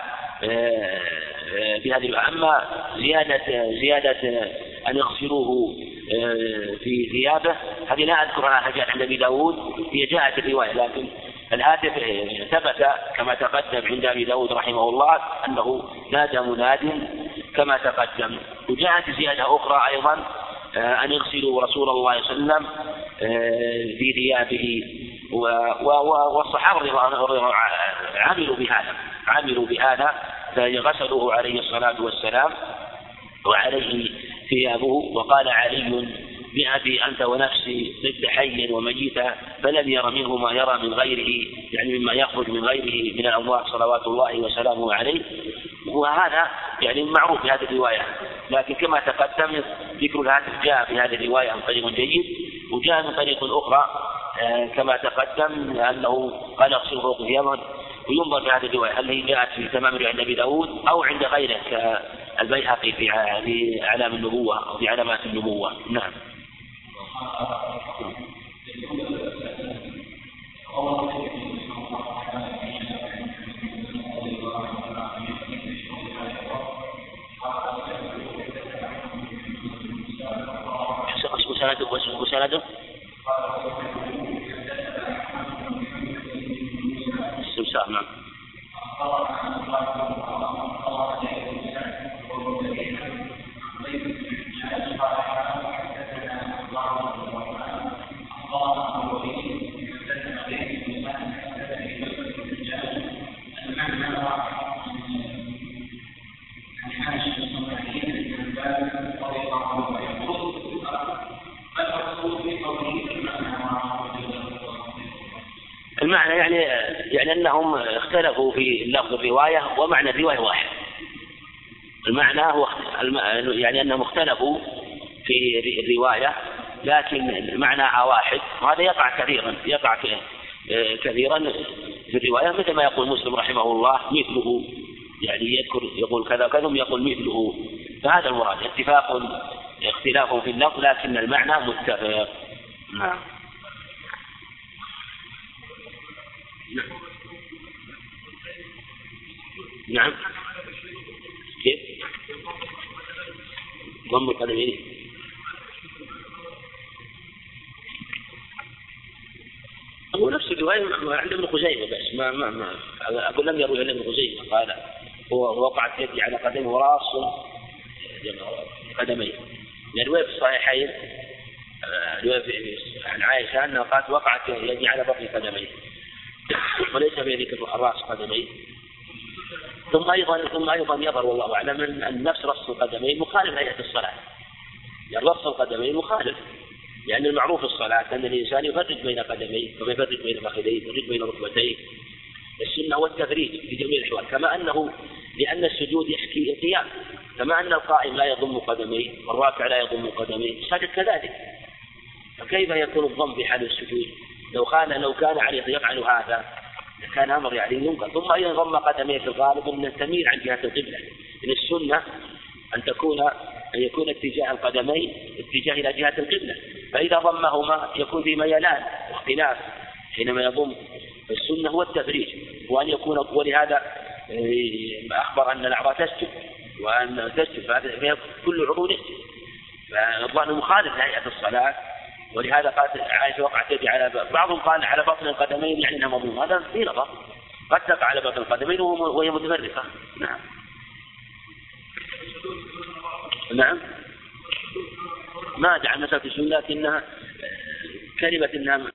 بهذه. أما زيادة أن يغسلوه في ثيابه هذه لا أذكرها، جاءت عند أبي داود، هي جاءت الرواية، لكن الهاتف ثبت كما تقدم عند أبي داود رحمه الله أنه نادى مناد كما تقدم. وجاءت زيادة أخرى أيضا أن يغسلوا رسول الله صلى الله عليه وسلم في ثيابه، والصحابة عملوا بهذا فغسلوه عليه الصلاة والسلام وعليه ثيابه. وقال علي بأبي أنت ونفسي ضد حي وميتا فلم ير منه ما يرى من غيره، يعني مما يخرج من غيره من الأموات صلوات الله وسلامه عليه. وهذا يعني معروف في هذه الرواية، لكن كما تقدم ذكر الهاتف جاء في هذه الرواية عن طريق جيد، وجاء من طريق أخرى كما تقدم أنه قال اغسل فوق ثيابه. وينظر في هذه الرواية هل هي جاءت في تمام عند أبي داود أو عند غيره كالبيهقي في أعلام النبوة أو في علامات النبوة. نعم. وسنده السمسار. نعم. المعنى يعني أنهم اختلفوا في لفظ الرواية ومعنى الرواية واحد. المعنى هو يعني أنهم اختلفوا في الرواية لكن معناها واحد، وهذا يقع كثيرا في الرواية، مثل ما يقول مسلم رحمه الله مثله، يعني يقول كذا كذا يقول مثله، فهذا المراد اختلاف في اللفظ لكن المعنى متفق. نعم. نعم. كيف ضم القدمين؟ هو نفس الرواية عند ابن خزيمة، بس ما أقول لم يروي عند ابن خزيمة قال هو وقعت يدي على قدمه ورأس قدميه. الرواية في الصحيحين عن عائشة أنها قالت وقعت يدي على بطن قدميه وليس في ذكر الرأس قدميه. ثم أيضا يظهر والله أعلم أن نفس رص القدمين مخالف لهيئة الصلاة، يعني رص القدمين مخالف، لأن المعروف في الصلاة أن الإنسان يفرج بين قدميه وما يفرج بين فخذيه يفرج بين ركبتيه. السنة هو التفريج في جميع الأحوال، كما أنه لأن السجود يحكي القيام، كما أن القائم لا يضم قدميه والراكع لا يضم قدميه الساجد كذلك، فكيف يكون الضم بحال السجود؟ لو كان عليه يفعل هذا كان أمر يعني ينقل. ثم أيضا ضم قدميه في الغالب أن تميل عن جهة القبلة، إن السنة أن يكون اتجاه القدمين اتجاه إلى جهة القبلة، فإذا ضمهما يكون في ميلان واختلاف حينما يضم. السنة هو التفريج وأن يكون، ولهذا أخبر أن الأعضاء تسجد وأن تسجد فهذا كل عضو يسجد، فالظن مخالف لهيئة الصلاة. ولهذا قالت عائشة وقعت يدي على، بعضهم قال على بطن القدمين يعني انها مضمومه، هذا في نظر، قد تقع على بطن القدمين وهي متفرقه. نعم. نعم ما دعا مسألة السنة لكنها كلمة انها